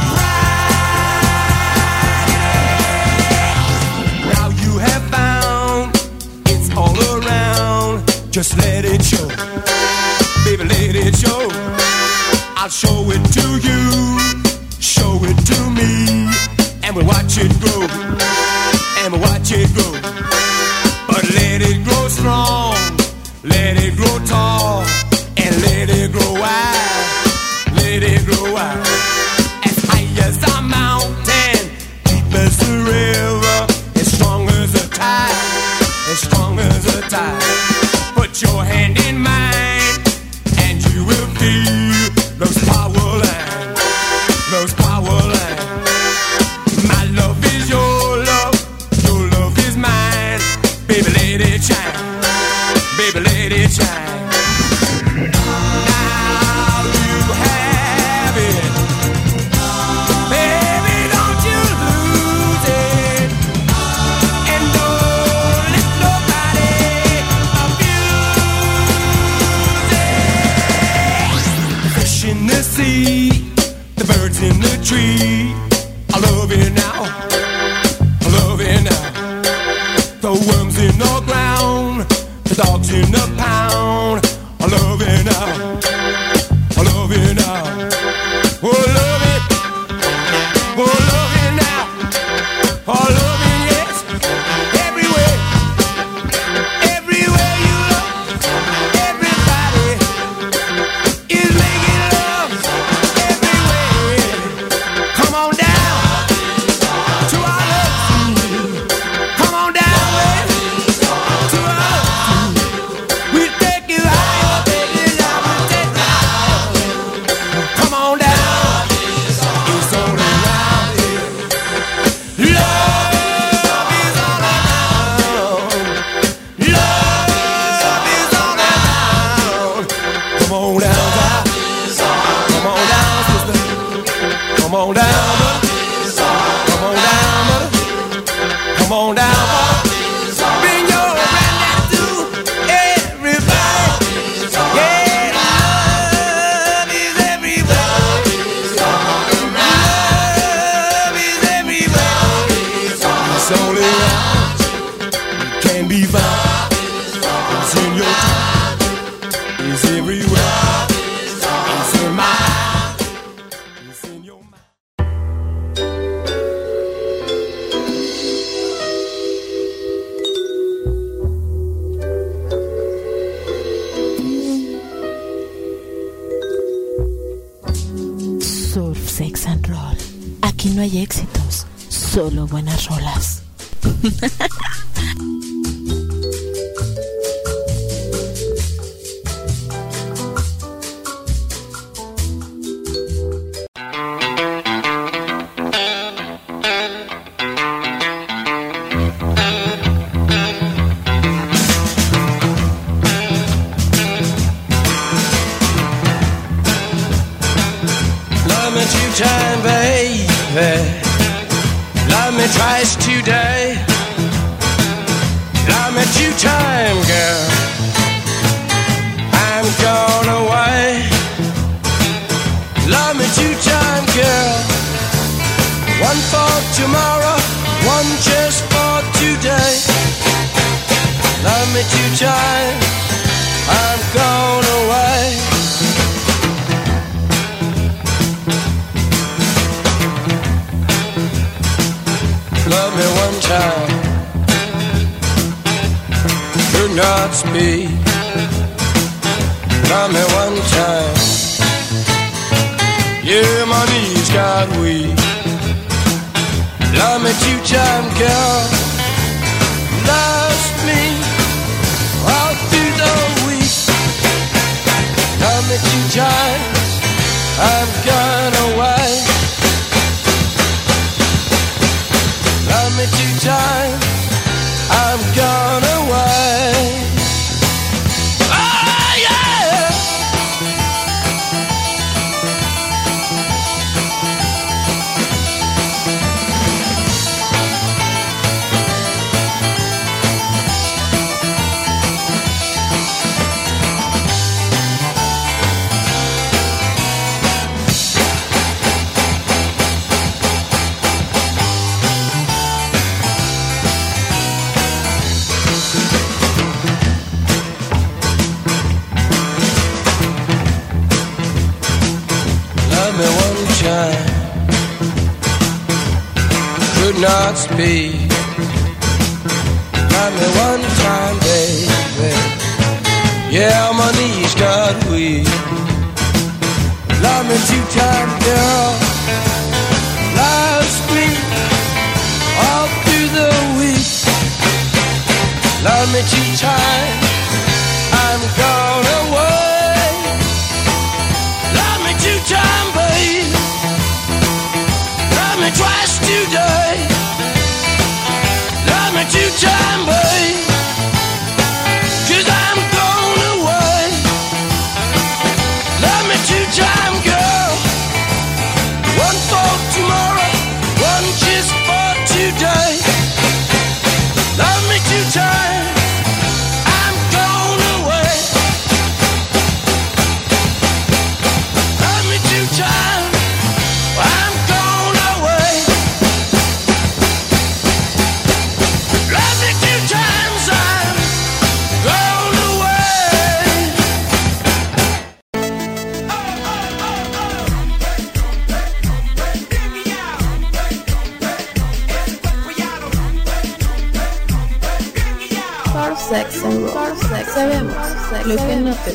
pride in it. Now you have found it's all around. Just let it show. Baby, let it show. I'll show it to you. Show it to me. And we'll watch it grow. And we'll watch it grow. But let it grow strong. Let it grow tall. And let it grow wide. Let it grow wide. As high as a mountain. Deep as the river. As strong as a tide. As strong as a tide. Put your hand in mine, and you will feel those power lines, those power lines. My love is your love is mine. Baby, let it shine, baby, let it shine. Now you have it, baby, don't you lose it, and don't let nobody fish in the sea, the birds in the tree. I love it now, I love it now. The worms in the ground, the dogs in the pound. I love it now, I love it now. Oh, love it, oh, love it now. Oh, love it, yes, everywhere, everywhere you look, everybody is making love everywhere. Come on down to our love. Come on down to our love. We take you higher, baby, now we take you higher. Come on down, it's all around here. Love is all around. Love is all around. Come on down, down. Come on down, sister. Come on down, brother. Come on down, brother. Come on down, brother. Bring your granddad to everybody. Yeah, love is everywhere. Love is everywhere. It's all around. It can be found. It's in your time. It's everywhere. It's in my mind. It's in your mind. Surf, sex and roll. Aquí no hay éxitos, solo buenas rolas. Love me 2 times, baby. Love me twice today. Love me 2 times, girl. I'm gone away. Love me 2 times, girl. One for tomorrow, one just for today. Love me 2 times. I'm gone away. Love me 1 time. not speak. Love me one time. Yeah, my knees got weak. Love me two time, girl. Loves me all through the week. Love me two times. I'm gone away. Love me two times. I'm gone away. Oh yeah. Could not speak. Love me one time, baby. Yeah, my knees got weak. Love me two time, girl. Loves me all through the week. Love me two times. I'm gone away. Love me two time, baby. Love me twice today. Love me two time, babe. 'Cause I'm going away. Love me two time, girl. One for tomorrow, one just for today. Love me two time. I'm going away. Love me two time. I'm going away. Love me two times, I'm going away. For sex and roll. For sex. Sabemos lo que no te...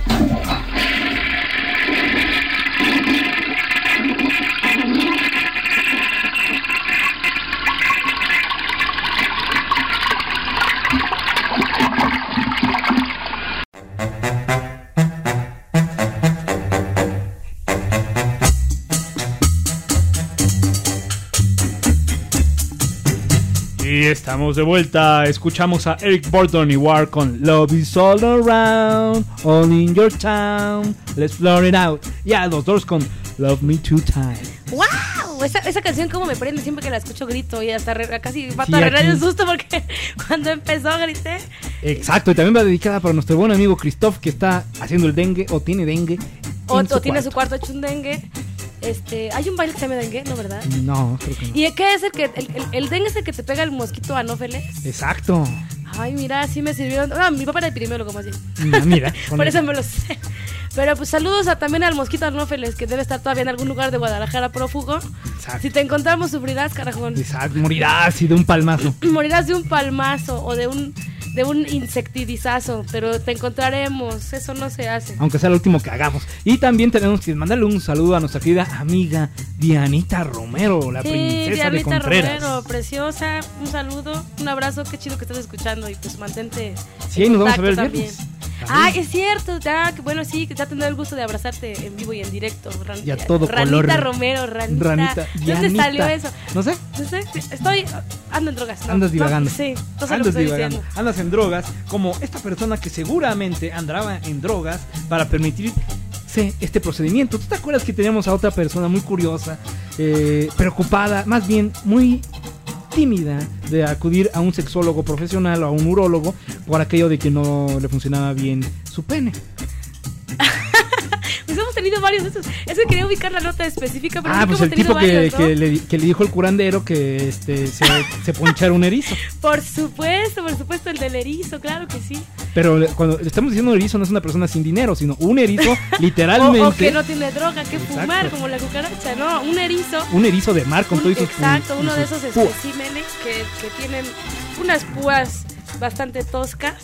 Y estamos de vuelta. Escuchamos a Eric Burton y War con Love is all around, all in your town, let's floor it out. Y a los Doors con Love me two times. ¡Wow! Esa canción como me prende, siempre que la escucho grito y hasta casi mato Sí, a René aquí. de susto porque cuando empezó grité. Exacto, y también va dedicada para nuestro buen amigo Christoph, que está haciendo el dengue o tiene dengue. O en su tiene cuarto. su cuarto hecho un dengue. Hay un baile que se llama dengue, ¿no, verdad? No, creo que no. ¿Y qué es el que el dengue es el que te pega el mosquito anófeles? Exacto. Ay, mira, sí me sirvieron. Mi papá era epidemiólogo más bien. Mira, con Por eso. eso me lo sé. Pero pues saludos también al mosquito anófeles, que debe estar todavía en algún lugar de Guadalajara prófugo. Exacto. Si te encontramos, sufrirás, carajón. Exacto, morirás y de un palmazo. Morirás de un palmazo o de un insectidizazo, pero te encontraremos. Eso no se hace. Aunque sea lo último que hagamos. Y también tenemos que mandarle un saludo a nuestra querida amiga Dianita Romero, la princesa de Dianita Contreras. Romero, preciosa. Un saludo, un abrazo. Qué chido que estés escuchando y pues mantente. Sí, en nos vamos a contacto ver el también. viernes. Ah, es cierto, ya, que bueno, sí, que ya tendré el gusto de abrazarte en vivo y en directo. Y a todo Ranita color. Romero, Ranita. Ranita, ¿Dónde Dianita. salió eso? No sé. No sé, ando en drogas. ¿no? Andas divagando. No, sí, no sé lo que Andas estoy divagando. diciendo. Andas en drogas, como esta persona que seguramente andaba en drogas para permitirse este procedimiento. ¿Tú te acuerdas que teníamos a otra persona muy curiosa, preocupada, más bien muy tímida de acudir a un sexólogo profesional o a un urólogo por aquello de que no le funcionaba bien su pene? Pues hemos tenido varios de esos. Es que quería ubicar la nota específica, pero Pues el tipo que le dijo el curandero que se ponchara un erizo. Por supuesto, el del erizo, claro que sí. Pero cuando le estamos diciendo un erizo no es una persona sin dinero, sino un erizo literalmente. o que no tiene droga que fumar, Exacto. como la cucaracha, no, un erizo. Un erizo de mar con todo y sus Exacto, y uno de sus esos púas. especímenes que tienen unas púas bastante toscas,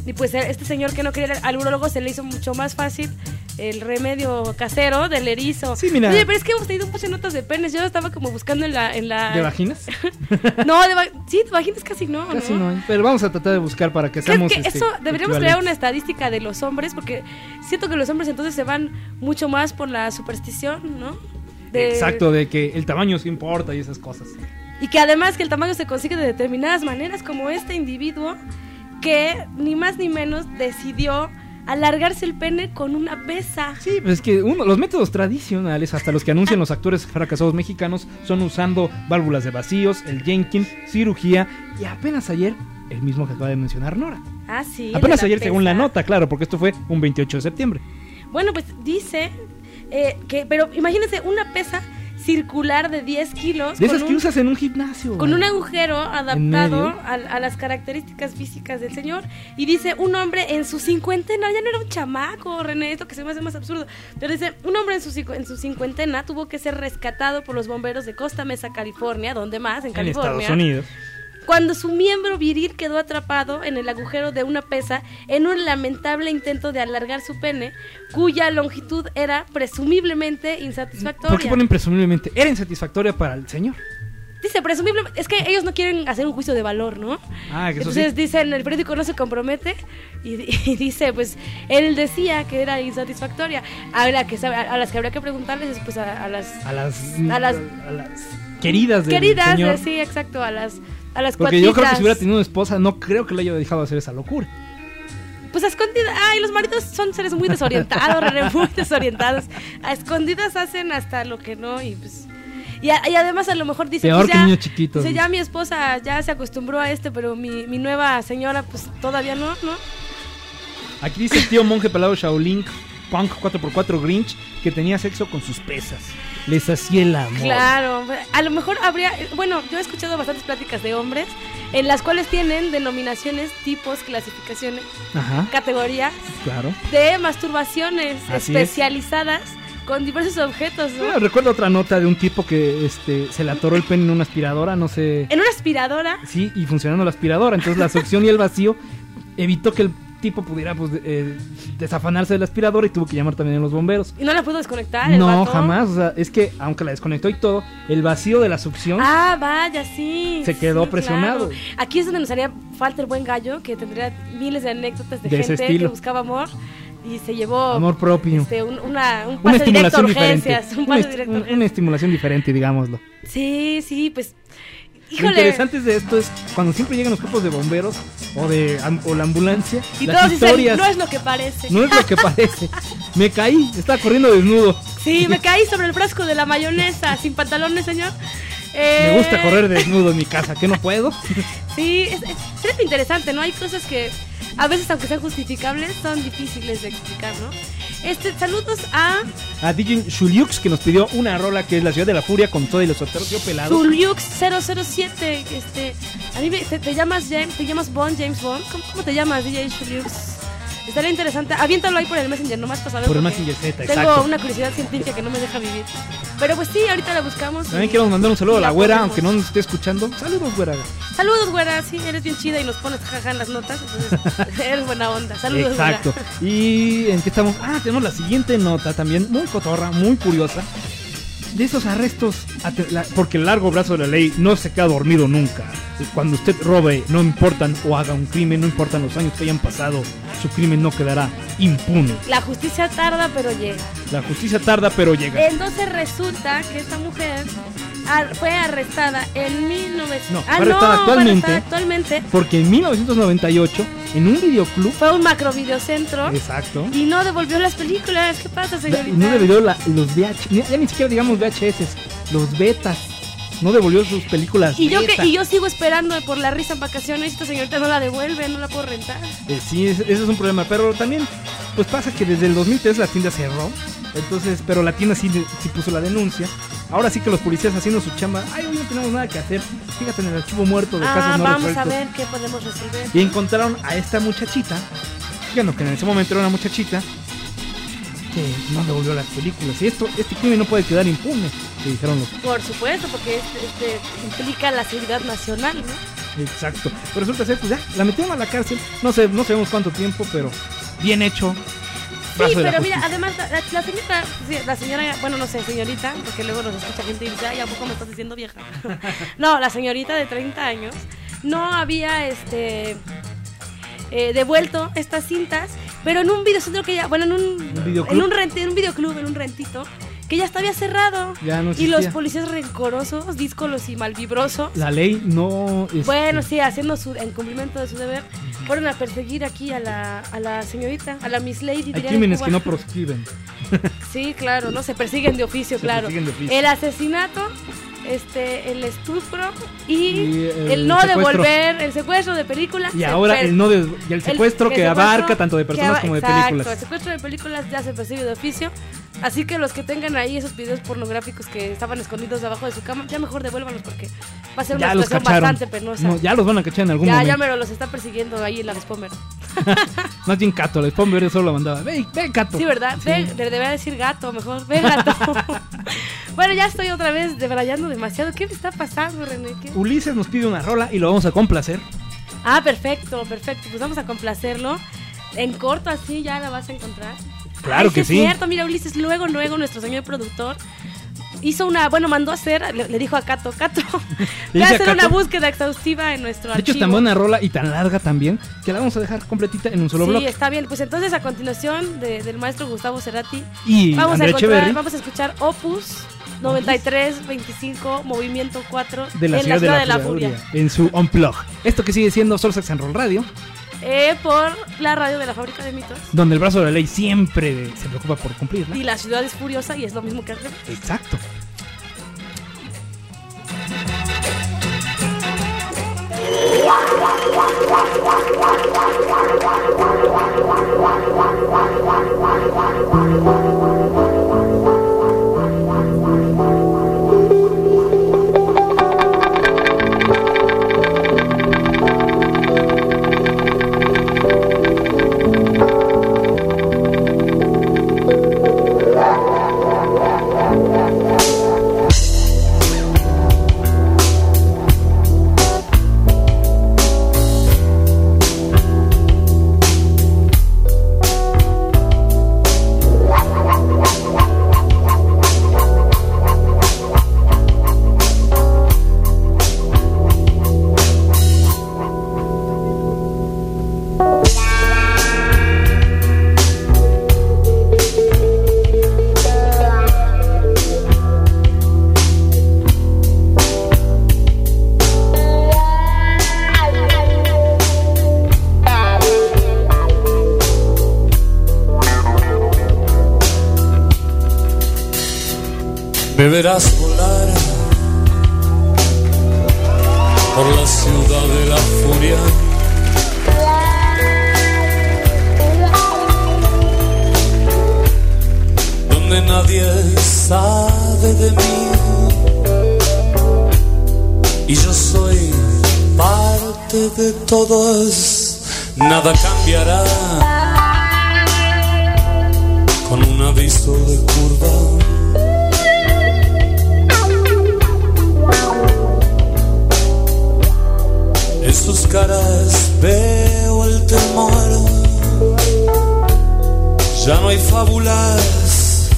Y pues este señor que no quería ir al urólogo se le hizo mucho más fácil el remedio casero del erizo. Sí, mira. Oye, pero es que hemos tenido muchas notas de penes. Yo estaba como buscando en la... ¿De vaginas? No, sí, de vaginas casi no. Casi no hay. Pero vamos a tratar de buscar para que seamos... Que eso deberíamos crear una estadística de los hombres, porque siento que los hombres entonces se van mucho más por la superstición, ¿no? Exacto, de que el tamaño sí importa y esas cosas. Y que además que el tamaño se consigue de determinadas maneras, como este individuo que ni más ni menos decidió alargarse el pene con una pesa. Sí, pues es que los métodos tradicionales, hasta los que anuncian los actores fracasados mexicanos, son usando válvulas de vacíos, el Jenkins, cirugía, y apenas ayer, el mismo que acaba de mencionar Nora. Ah, sí. Apenas ayer, según la nota, claro, porque esto fue un 28 de septiembre. Bueno, pues dice pero imagínense una pesa circular de 10 kilos. De esas que usas en un gimnasio. Con un agujero adaptado a las características físicas del señor. Y dice, un hombre en su cincuentena, ya no era un chamaco, René, esto que se me hace más absurdo. Pero dice, un hombre en su cincuentena tuvo que ser rescatado por los bomberos de Costa Mesa, California, ¿dónde más? En California. En Estados Unidos. Cuando su miembro viril quedó atrapado en el agujero de una pesa en un lamentable intento de alargar su pene, cuya longitud era presumiblemente insatisfactoria. ¿Por qué ponen presumiblemente? Era insatisfactoria para el señor. Dice presumiblemente, es que ellos no quieren hacer un juicio de valor, ¿no? Ah, que eso entonces sí. Dicen, el periódico no se compromete y dice, pues él decía que era insatisfactoria. A las que habría que preguntarles es pues a las queridas del señor. Sí, exacto, a las porque cuatitas. yo creo que si hubiera tenido una esposa, no creo que le haya dejado hacer esa locura. Pues a escondidas, los maridos son seres muy desorientados, René, muy desorientados. A escondidas hacen hasta lo que no y pues... Y además a lo mejor dice, peor pues que niños chiquitos. Dice, ya mi esposa ya se acostumbró a pero mi nueva señora pues todavía no. Aquí dice el tío monje pelado Shaolin Punk 4x4 Grinch que tenía sexo con sus pesas. Les hacía el amor. Claro, a lo mejor habría... Bueno, yo he escuchado bastantes pláticas de hombres en las cuales tienen denominaciones, tipos, clasificaciones, categorías de masturbaciones especializadas con diversos objetos, ¿no? Bueno, recuerdo otra nota de un tipo que se le atoró el pene en una aspiradora, no sé... ¿En una aspiradora? Sí, y funcionando la aspiradora. Entonces la succión y el vacío evitó que el tipo pudiera pues desafanarse de la aspiradora y tuvo que llamar también a los bomberos. ¿Y no la pudo desconectar? No, jamás. O sea, es que aunque la desconectó y todo, el vacío de la succión... Ah, vaya, sí. Se quedó presionado. Claro. Aquí es donde nos haría falta el buen gallo, que tendría miles de anécdotas de gente que buscaba amor y se llevó... Amor propio. Un pase directo a urgencias. Una estimulación diferente, digámoslo. Sí, pues... Híjole. Lo interesante de esto es cuando siempre llegan los cuerpos de bomberos o la ambulancia. Y las todos historias, dicen, no es lo que parece. No es lo que parece. Me caí, estaba corriendo desnudo. Sí, me caí sobre el frasco de la mayonesa, sin pantalones, señor. Me gusta correr desnudo en mi casa, ¿qué no puedo? Sí, es interesante, ¿no? Hay cosas que a veces, aunque sean justificables, son difíciles de explicar, ¿no? Saludos a DJ Juliux, que nos pidió una rola que es La Ciudad de la Furia con todo y los solteros yo pelados. Juliux 007, a mí te llamas James Bond. ¿Cómo te llamas, DJ Juliux? Estaría interesante. Aviéntalo ahí por el Messenger, nomás para saber. Por el Messenger Z, exacto. Tengo una curiosidad científica que no me deja vivir. Pero pues sí, ahorita la buscamos. También queremos mandar un saludo a la güera, aunque no nos esté escuchando. Saludos, güera. Saludos, güera. Sí, eres bien chida y nos pones jaja en las notas. Entonces, eres buena onda. Saludos, exacto. Güera. ¿Y en qué estamos? Tenemos la siguiente nota también, muy cotorra, muy curiosa. De esos arrestos, porque el largo brazo de la ley no se queda dormido nunca. Cuando usted robe, no importan o haga un crimen, no importan los años que hayan pasado, su crimen no quedará impune. La justicia tarda, pero llega. La justicia tarda, pero llega. Entonces resulta que esta mujer fue arrestada en 1900. Actualmente. Porque en 1998, en un videoclub. Fue un macro videocentro. Exacto. Y no devolvió las películas. ¿Qué pasa, señorita? No devolvió los VHS. Ya ni siquiera digamos VHS. Los betas. No devolvió sus películas. Y yo sigo esperando por la risa en vacaciones. Esta señorita no la devuelve, no la puedo rentar. Sí, ese es un problema. Pero también, pues pasa que desde el 2003 la tienda cerró. Entonces, pero la tienda sí puso la denuncia. Ahora sí que los policías haciendo su chamba. Hoy no tenemos nada que hacer. Fíjate en el archivo muerto de casos no vamos resueltos. A ver qué podemos resolver. Y encontraron a esta muchachita. Fíjate que en ese momento era una muchachita que no devolvió las películas. Y este crimen no puede quedar impune, que dijeron los... Por supuesto, porque implica la seguridad nacional, ¿no? Exacto. Pero resulta ser, pues ya, la metieron a la cárcel. No sabemos cuánto tiempo, pero bien hecho. Sí, pero mira, además la señora, bueno, no sé, señorita, porque luego nos escucha gente y dice, ay, ¿a poco me estás diciendo vieja? No, la señorita de 30 años no había devuelto estas cintas, pero en un videocentro que ya, bueno, en un videoclub, en un rentito, que ya estaba cerrado. Ya no y existía. los policías rencorosos, díscolos y malvibrosos. La ley no... Bueno, sí, haciendo en cumplimiento de su deber, fueron a perseguir aquí a la señorita, a la Miss Lady. Hay crímenes que no proscriben. Sí, claro, no se persiguen de oficio, claro. El asesinato, el estupro y el no secuestro. Devolver, el secuestro de películas. Y ahora el secuestro que abarca tanto de personas como de películas. Exacto, el secuestro de películas ya se persigue de oficio. Así que los que tengan ahí esos videos pornográficos que estaban escondidos debajo de su cama, ya mejor devuélvanlos porque va a ser una situación bastante penosa. No, ya los van a cachar en algún momento. Ya me los está persiguiendo ahí la Vespomer. Más bien Cato, la Vespomer solo la mandaba. Ve, Cato. Sí, ¿verdad? Sí. Le debería decir gato mejor. Ve, gato. Bueno, ya estoy otra vez debrayando demasiado. ¿Qué me está pasando, René? Ulises nos pide una rola y lo vamos a complacer. Ah, perfecto. Pues vamos a complacerlo. En corto, así ya la vas a encontrar. Claro que sí. Es cierto, mira, Ulises, luego nuestro señor productor mandó a hacer, le dijo a Cato, voy a hacer una búsqueda exhaustiva en nuestro archivo. De hecho, es tan buena rola y tan larga también que la vamos a dejar completita en un solo bloque. Sí, está bien. Pues entonces, a continuación del maestro Gustavo Cerati y vamos a escuchar Opus 9325, Movimiento 4 de la Ciudad de la Furia en su Unplug. Esto que sigue siendo Soul Sex and Roll Radio. Por la radio de la Fábrica de Mitos. Donde el brazo de la ley siempre se preocupa por cumplirla. Y la ciudad es furiosa y es lo mismo que al revés. Exacto. Me verás volar por la ciudad de la furia. Donde nadie sabe de mí y yo soy parte de todos. Nada cambiará con un aviso de curva. En sus caras veo el temor. Ya no hay fábulas.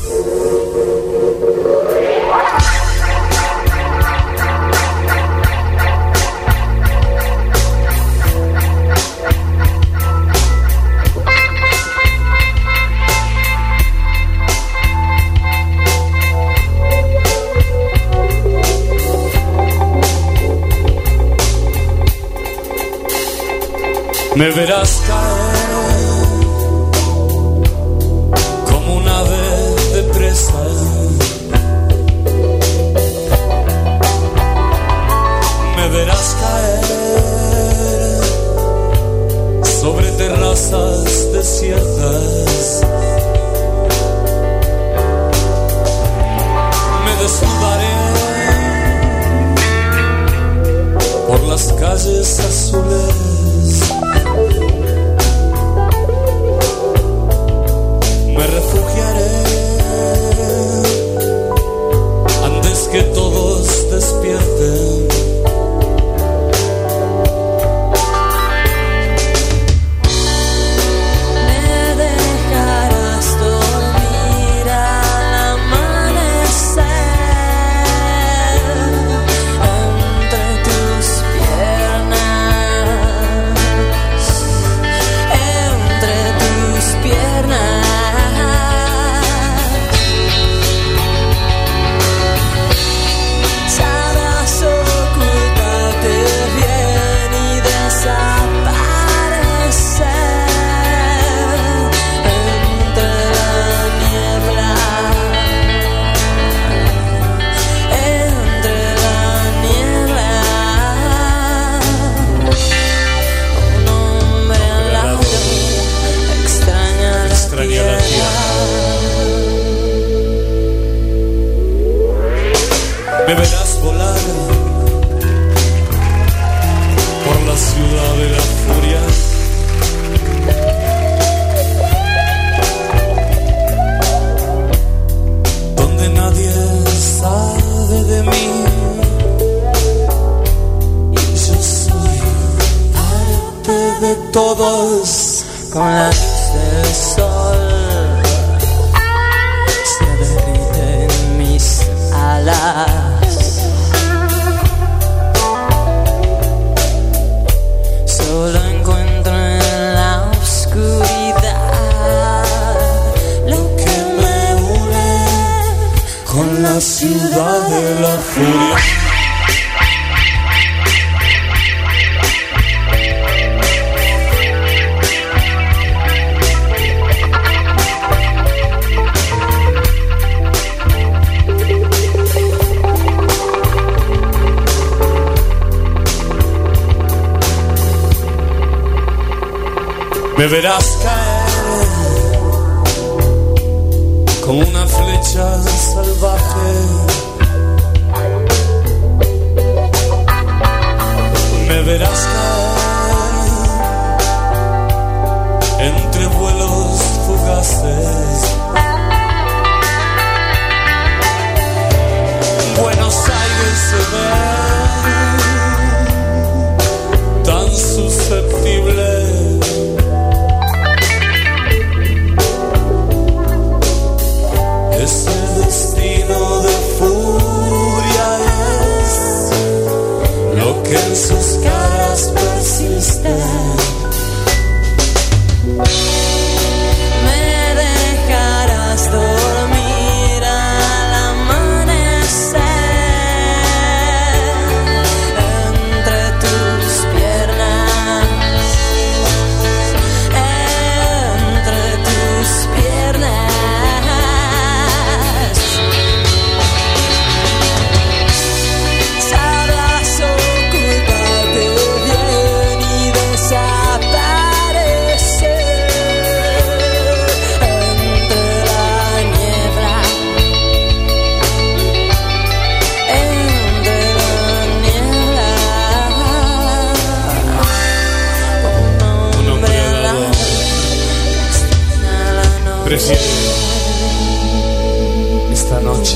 Me verás caer como un ave de presa. Me verás caer sobre terrazas desiertas. Me desnudaré por las calles azules. Me refugiaré antes que todos despierten. me verás volar por la ciudad de la furia. Donde nadie sabe de mí y yo soy parte de todos. Con la luz del sol se derriten mis alas. Solo encuentro en la oscuridad lo que me une con la ciudad de la furia. Me verás caer como una flecha salvaje. Me verás caer entre vuelos fugaces. Buenos Aires se ve tan susceptible. Ese destino de furia es lo que en sus caras persiste. Me dejarás dormir al amanecer entre tus piernas, entre tus piernas. Sabrás ocultarte bien y desaparecer entre la niebla, Un hombre alado prefiere esta noche.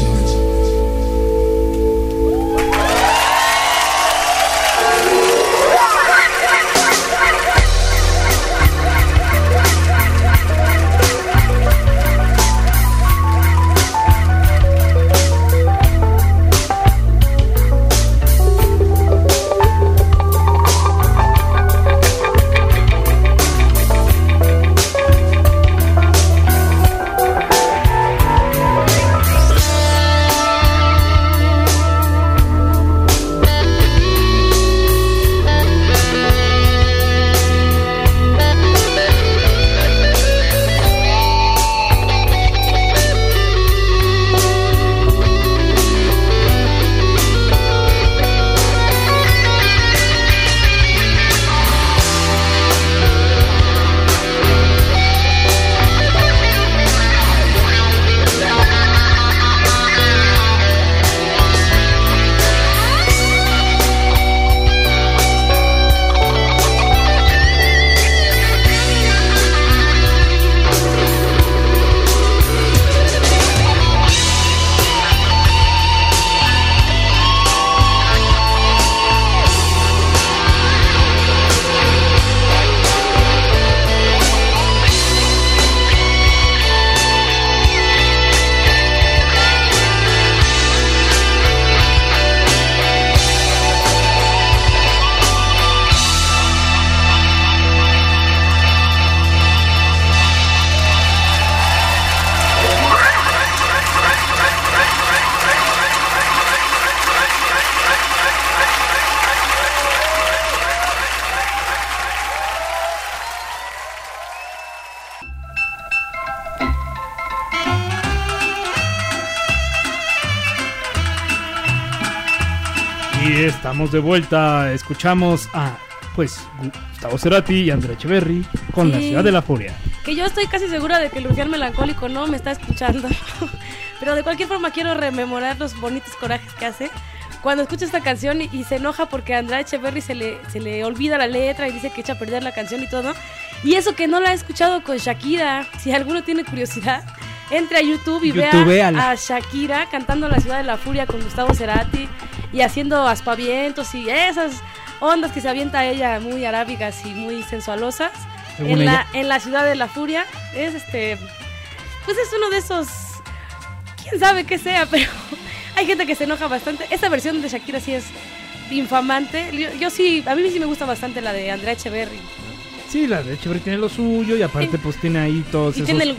Y estamos de vuelta. Escuchamos a pues Gustavo Cerati y Andrea Echeverry con La Ciudad de la Furia. Que yo estoy casi segura de que el rufián melancólico no me está escuchando. Pero de cualquier forma quiero rememorar los bonitos corajes que hace cuando escucha esta canción y se enoja porque a Andrea Echeverry se le olvida la letra y dice que echa a perder la canción y todo. Y eso que no la he escuchado con Shakira. Si alguno tiene curiosidad, entre a YouTube y vea a Shakira cantando La Ciudad de la Furia con Gustavo Cerati y haciendo aspavientos y esas ondas que se avienta ella muy arábigas y muy sensualosas en la Ciudad de la Furia. Es pues es uno de esos, quién sabe qué sea, pero hay gente que se enoja bastante. Esta versión de Shakira sí es infamante. Yo sí, a mí sí me gusta bastante la de Andrea Echeverry. Sí, la de Echeverry tiene lo suyo y aparte pues tiene ahí todos esos tiene el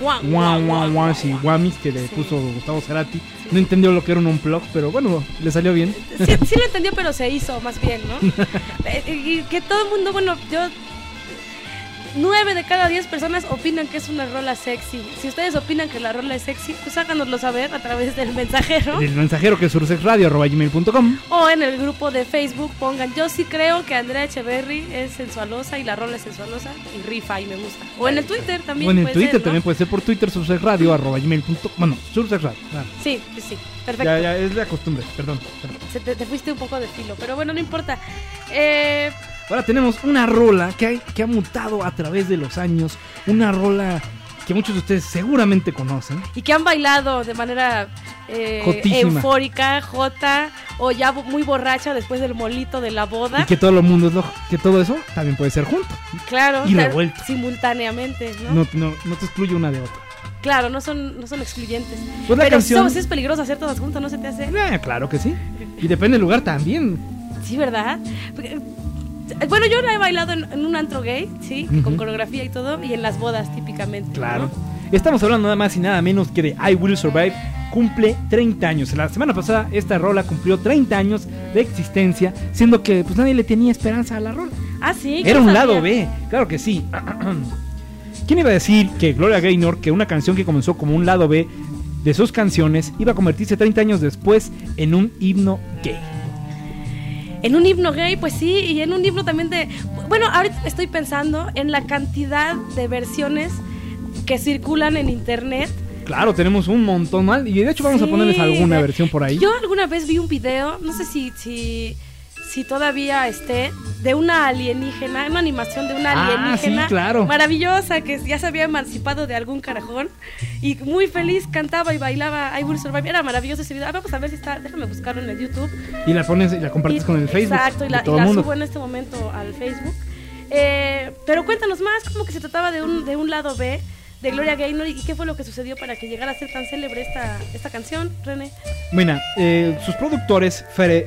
guamis que le puso Gustavo Cerati. No entendió lo que era un unplug, pero bueno, le salió bien. Sí lo entendió, pero se hizo más bien, ¿no? Y que todo el mundo, bueno, 9 de cada 10 personas opinan que es una rola sexy. Si ustedes opinan que la rola es sexy, pues háganoslo saber a través del mensajero. El mensajero que es sursexradio@gmail.com. O en el grupo de Facebook pongan, yo sí creo que Andrea Echeverry es sensualosa y la rola es sensualosa y rifa y me gusta. O en el Twitter también. O en el puede Twitter ser, ¿no? también puede ser por Twitter, sursexradio@gmail.com. Bueno, sursexradio. Claro. Sí, perfecto. Ya, es la costumbre, perdón. Te fuiste un poco de filo, pero bueno, no importa. Ahora tenemos una rola que ha mutado a través de los años. Una rola que muchos de ustedes seguramente conocen. Y que han bailado de manera eufórica, jota, o ya muy borracha después del molito de la boda. Y que todo el mundo que todo eso también puede ser junto. Claro. Y revuelto. Simultáneamente, ¿no? No te excluye una de otra. Claro, no son excluyentes. Pues la canción... es peligroso hacer todas juntas, ¿no se te hace? Claro que sí. Y depende del lugar también. Sí, ¿verdad? Bueno, yo la he bailado en un antro gay, sí, con coreografía y todo, y en las bodas típicamente. Claro. ¿No? Estamos hablando nada más y nada menos que de I Will Survive. Cumple 30 años. La semana pasada esta rola cumplió 30 años de existencia, siendo que pues nadie le tenía esperanza a la rola. Ah, sí. Era un lado B, claro que sí. ¿Quién iba a decir que Gloria Gaynor, que una canción que comenzó como un lado B de sus canciones, iba a convertirse 30 años después en un himno gay? En un himno gay, pues sí, y en un himno también de... Bueno, ahorita estoy pensando en la cantidad de versiones que circulan en internet. Claro, tenemos un montón mal, y de hecho vamos a ponerles alguna versión por ahí. Yo alguna vez vi un video, no sé si todavía esté, de una alienígena, una animación de una alienígena sí, claro. Maravillosa, que ya se había emancipado de algún carajón y muy feliz cantaba y bailaba I Will Survive. Era maravilloso ese video. Vamos a ver si está, déjame buscarlo en el YouTube. Y la pones y la compartes con el Facebook. Exacto, y la subo en este momento al Facebook. Pero cuéntanos más, ¿cómo que se trataba de un lado B de Gloria Gaynor y qué fue lo que sucedió para que llegara a ser tan célebre esta canción, René? Bueno, sus productores,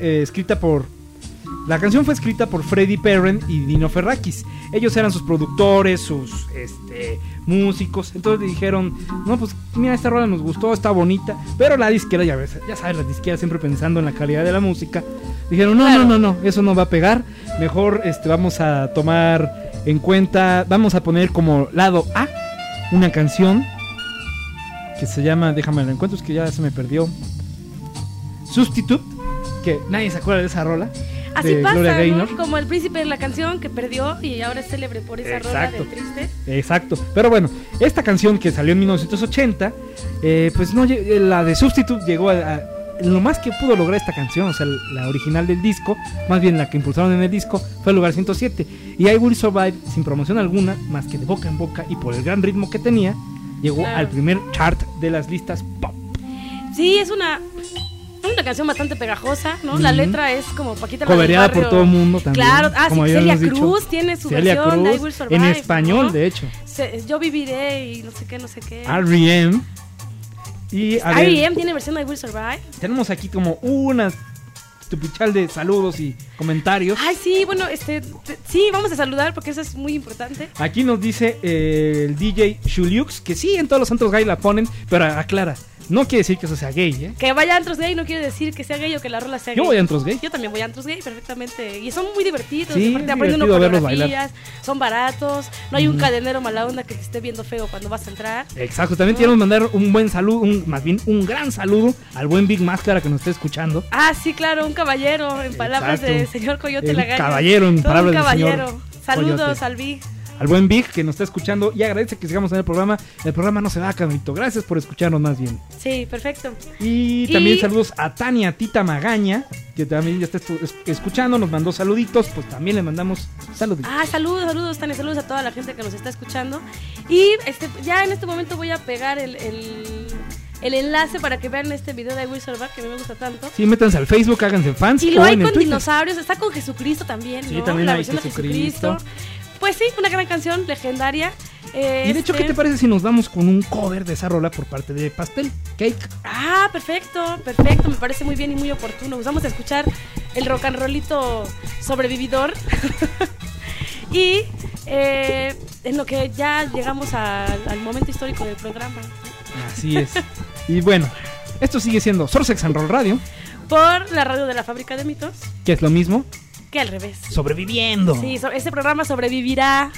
la canción fue escrita por Freddie Perren y Dino Ferrakis. Ellos eran sus productores, sus músicos. Entonces le dijeron, no, pues mira, esta rola nos gustó, está bonita. Pero la disquera, ya sabes, la disquera siempre pensando en la calidad de la música. Dijeron, no, eso no va a pegar. Mejor vamos a tomar en cuenta, vamos a poner como lado A una canción que se llama, déjame la encuentro, es que ya se me perdió, Substitute, que nadie se acuerda de esa rola. Así pasa, ¿no? Como el príncipe de la canción que perdió y ahora es célebre por esa rola de triste. Exacto. Pero bueno, esta canción que salió en 1980, pues no, la de Substitute llegó a lo más que pudo lograr esta canción, o sea, la original del disco, más bien la que impulsaron en el disco, fue el lugar 107. Y I Will Survive, sin promoción alguna, más que de boca en boca y por el gran ritmo que tenía, llegó al primer chart de las listas pop. Sí, es una canción bastante pegajosa, ¿no? La letra es como Paquita la del cobereada barrio. por todo el mundo también. Claro, como Celia Cruz tiene su versión de I Will Survive, en español, ¿no? De hecho. Yo viviré y no sé qué. R.E.M. Y R.E.M. tiene versión de I Will Survive. Tenemos aquí como una tupichal de saludos y comentarios. Ay, sí, bueno, sí, vamos a saludar porque eso es muy importante. Aquí nos dice el DJ Juliux que sí, en todos los santos gay la ponen, pero aclara, No quiere decir que eso sea gay, ¿eh? Que vaya a antros gay no quiere decir que sea gay o que la rola sea Yo gay. voy a antros gay. Yo también voy a antros gay, perfectamente. Y son muy divertidos. Sí, Aparte aprenden uno divertido verlos coreografías, son baratos. No hay un cadenero mala onda que te esté viendo feo cuando vas a entrar. Exacto, también queremos mandar un buen saludo, más bien un gran saludo al buen Big Máscara que nos está escuchando. Ah, sí, claro, un caballero, en palabras Exacto. del señor Coyote El Lagaña. caballero, en Todo palabras un del señor caballero. Saludos Coyote. al Big. Al buen Big que nos está escuchando y agradece que sigamos en el programa. El programa no se va, Camito. Gracias por escucharnos más bien. Sí, perfecto. Y también saludos a Tania Tita Magaña, que también ya está escuchando, nos mandó saluditos, pues también le mandamos saluditos. Ah, saludos, Tania, saludos a toda la gente que nos está escuchando. Y ya en este momento voy a pegar el enlace para que vean este video de I Will Survive, que a mí me gusta tanto. Sí, métanse al Facebook, háganse fans. Y lo o hay en el con Twitter. dinosaurios, está con Jesucristo también, Sí, ¿no? también la hay versión de Jesucristo. Pues sí, una gran canción legendaria. Y de hecho, ¿qué te parece si nos vamos con un cover de esa rola por parte de Pastel Cake? Ah, perfecto, me parece muy bien y muy oportuno. Pues vamos a escuchar el rock and rollito sobrevividor. Y en lo que ya llegamos al momento histórico del programa. Así es. Y bueno, esto sigue siendo Sorcex and Roll Radio. Por la radio de la Fábrica de Mitos. Que es lo mismo que al revés. Sobreviviendo. Sí, este programa sobrevivirá.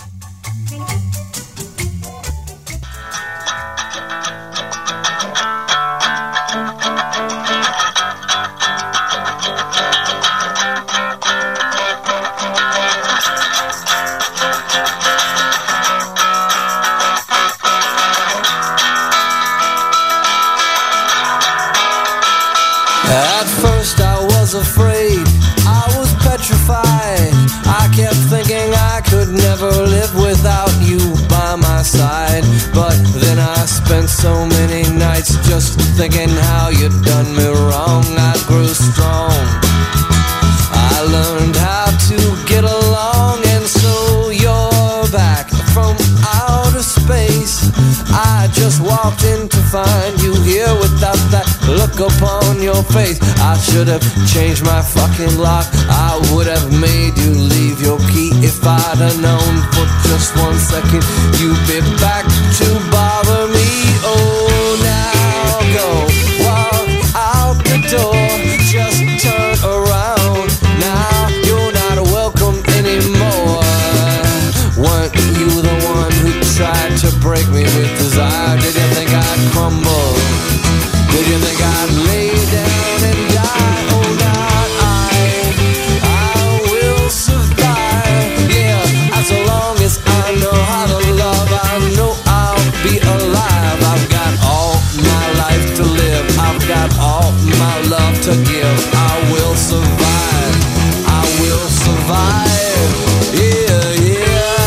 At first I was afraid, I was petrified. I kept thinking I could never live without you by my side. But then I spent so many nights just thinking how you'd done me wrong. I grew strong, I learned how to get along. And so you're back from outer space. I just walked in to find you here without that look upon your face. I should have changed my fucking lock. I would have made you leave your key if I'd have known for just 1 second you'd be back to bother me. Oh, now go walk out the door. Just turn around. Now you're not welcome anymore. Weren't you the one who tried to break me with desire? Did you think I'd crumble? Did you think I'd lay down and die? Oh, not I will survive. Yeah, as long as I know how to love, I know I'll be alive. I've got all my life to live. I've got all my love to give. I will survive. I will survive. Yeah, yeah.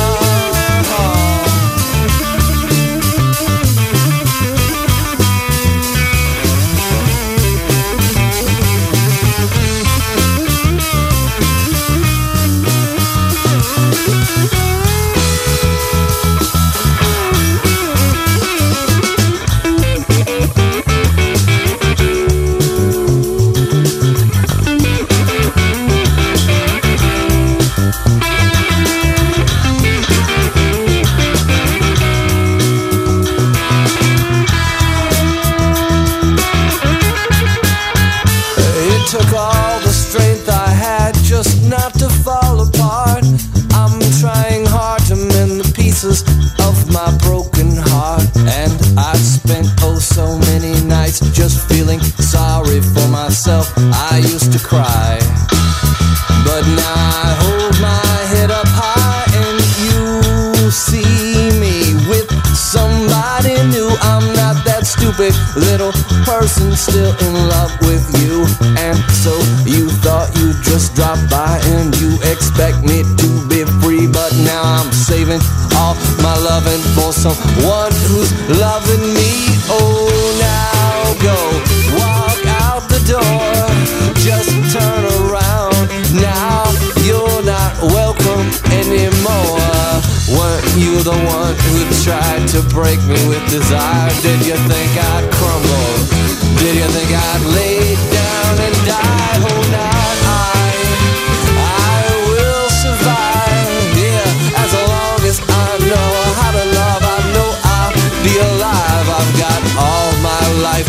Took all the strength I had just not to fall apart. I'm trying hard to mend the pieces of my broken heart. And I spent oh so many nights just feeling sorry for myself. I used to cry, but now I hold my head up high and you see me with somebody new. I'm not that stupid little person still in love with you. And so you thought you'd just drop by and you expect me to be free. But now I'm saving all my loving for someone who's loving me. Oh, now go walk out the door. Just turn around. Now you're not welcome anymore. Weren't you the one who tried to break me with desire? Did you think I'd crumble? Did you think I'd lay down and die? Oh, not I will survive. Yeah, as long as I know how to love, I know I'll be alive. I've got all my life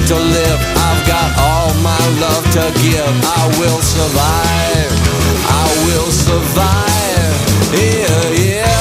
give. I will survive. I will survive. Yeah, yeah.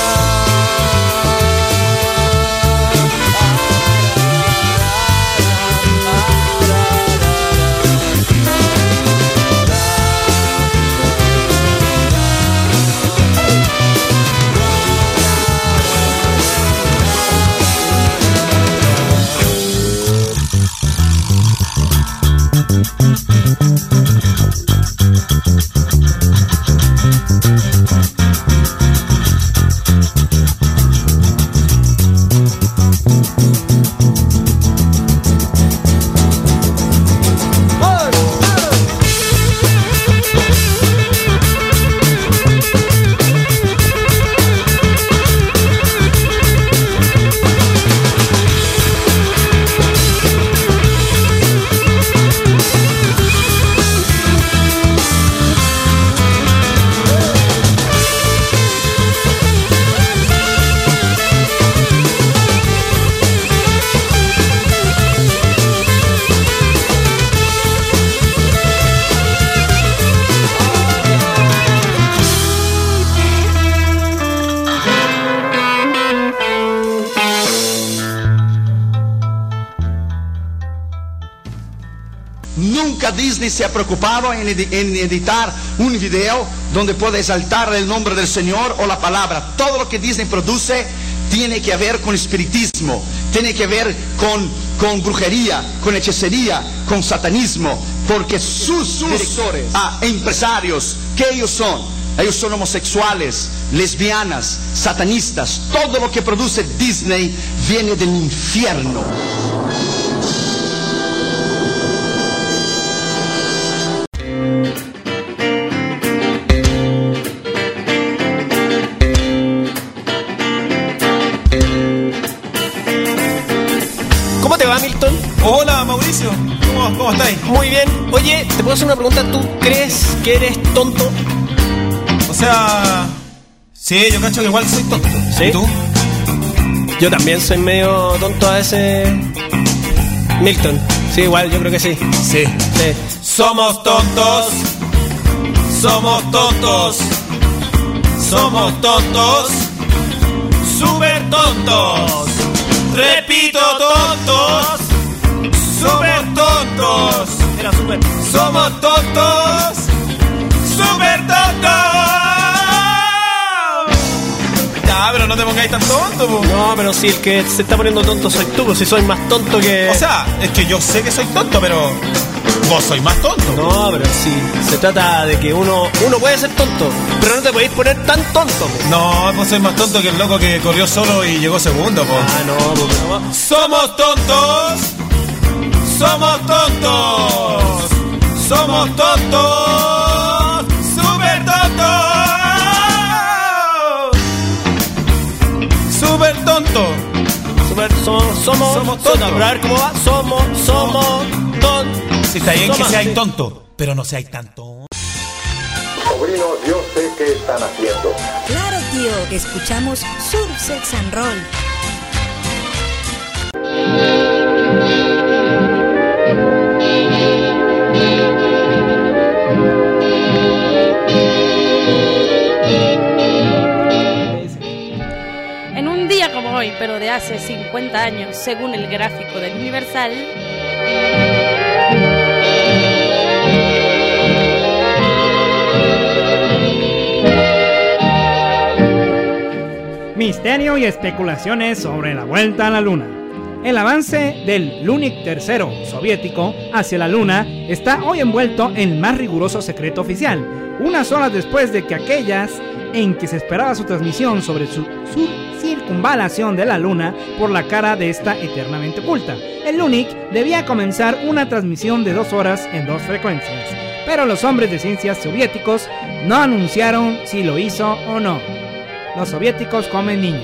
Nunca Disney se ha preocupado en editar un video donde pueda exaltar el nombre del Señor o la palabra. Todo lo que Disney produce tiene que ver con espiritismo, tiene que ver con brujería, con hechicería, con satanismo, porque sus directores, empresarios, ¿qué ellos son? Ellos son homosexuales, lesbianas, satanistas. Todo lo que produce Disney viene del infierno. ¿Cómo te va, Milton? Hola, Mauricio. ¿Cómo estáis? Muy bien. Oye, ¿te puedo hacer una pregunta? ¿Tú crees que eres tonto? O sea... Sí, yo cacho que igual soy tonto. ¿Sí? ¿Y tú? Yo también soy medio tonto a veces. Milton. Sí, igual, yo creo que sí. Sí. Sí. Somos tontos. Somos tontos. Somos tontos. Súper tontos. Repito, tontos. Súper tontos. Era súper. Somos tontos. Súper tontos. Ya, pero no te pongáis tan tonto, po. No, pero si el que se está poniendo tonto soy tú, pues si soy más tonto que... O sea, es que yo sé que soy tonto, pero vos sois más tonto. No, pero sí, se trata de que uno puede ser tonto, pero no te podéis poner tan tonto, po. No, vos sois más tonto que el loco que corrió solo y llegó segundo, po. Ah, no, po. Somos tontos. Somos tontos. Somos tontos. Súper tontos. Súper tonto. Somos tontos. Pero a ver cómo va. Somos tontos. Si está bien que seáis tonto, pero no seáis tanto. Sobrinos, yo sé qué están haciendo. Claro, tío. Escuchamos Surf Sex and Roll. En un día como hoy, pero de hace 50 años, según el gráfico del Universal, misterio y especulaciones sobre la vuelta a la Luna. El avance del Lunik III soviético hacia la Luna está hoy envuelto en el más riguroso secreto oficial, unas horas después de que aquellas en que se esperaba su transmisión sobre su circunvalación de la Luna por la cara de esta eternamente oculta. El Lunik debía comenzar una transmisión de 2 horas en 2 frecuencias, pero los hombres de ciencias soviéticos no anunciaron si lo hizo o no. Los soviéticos comen niños.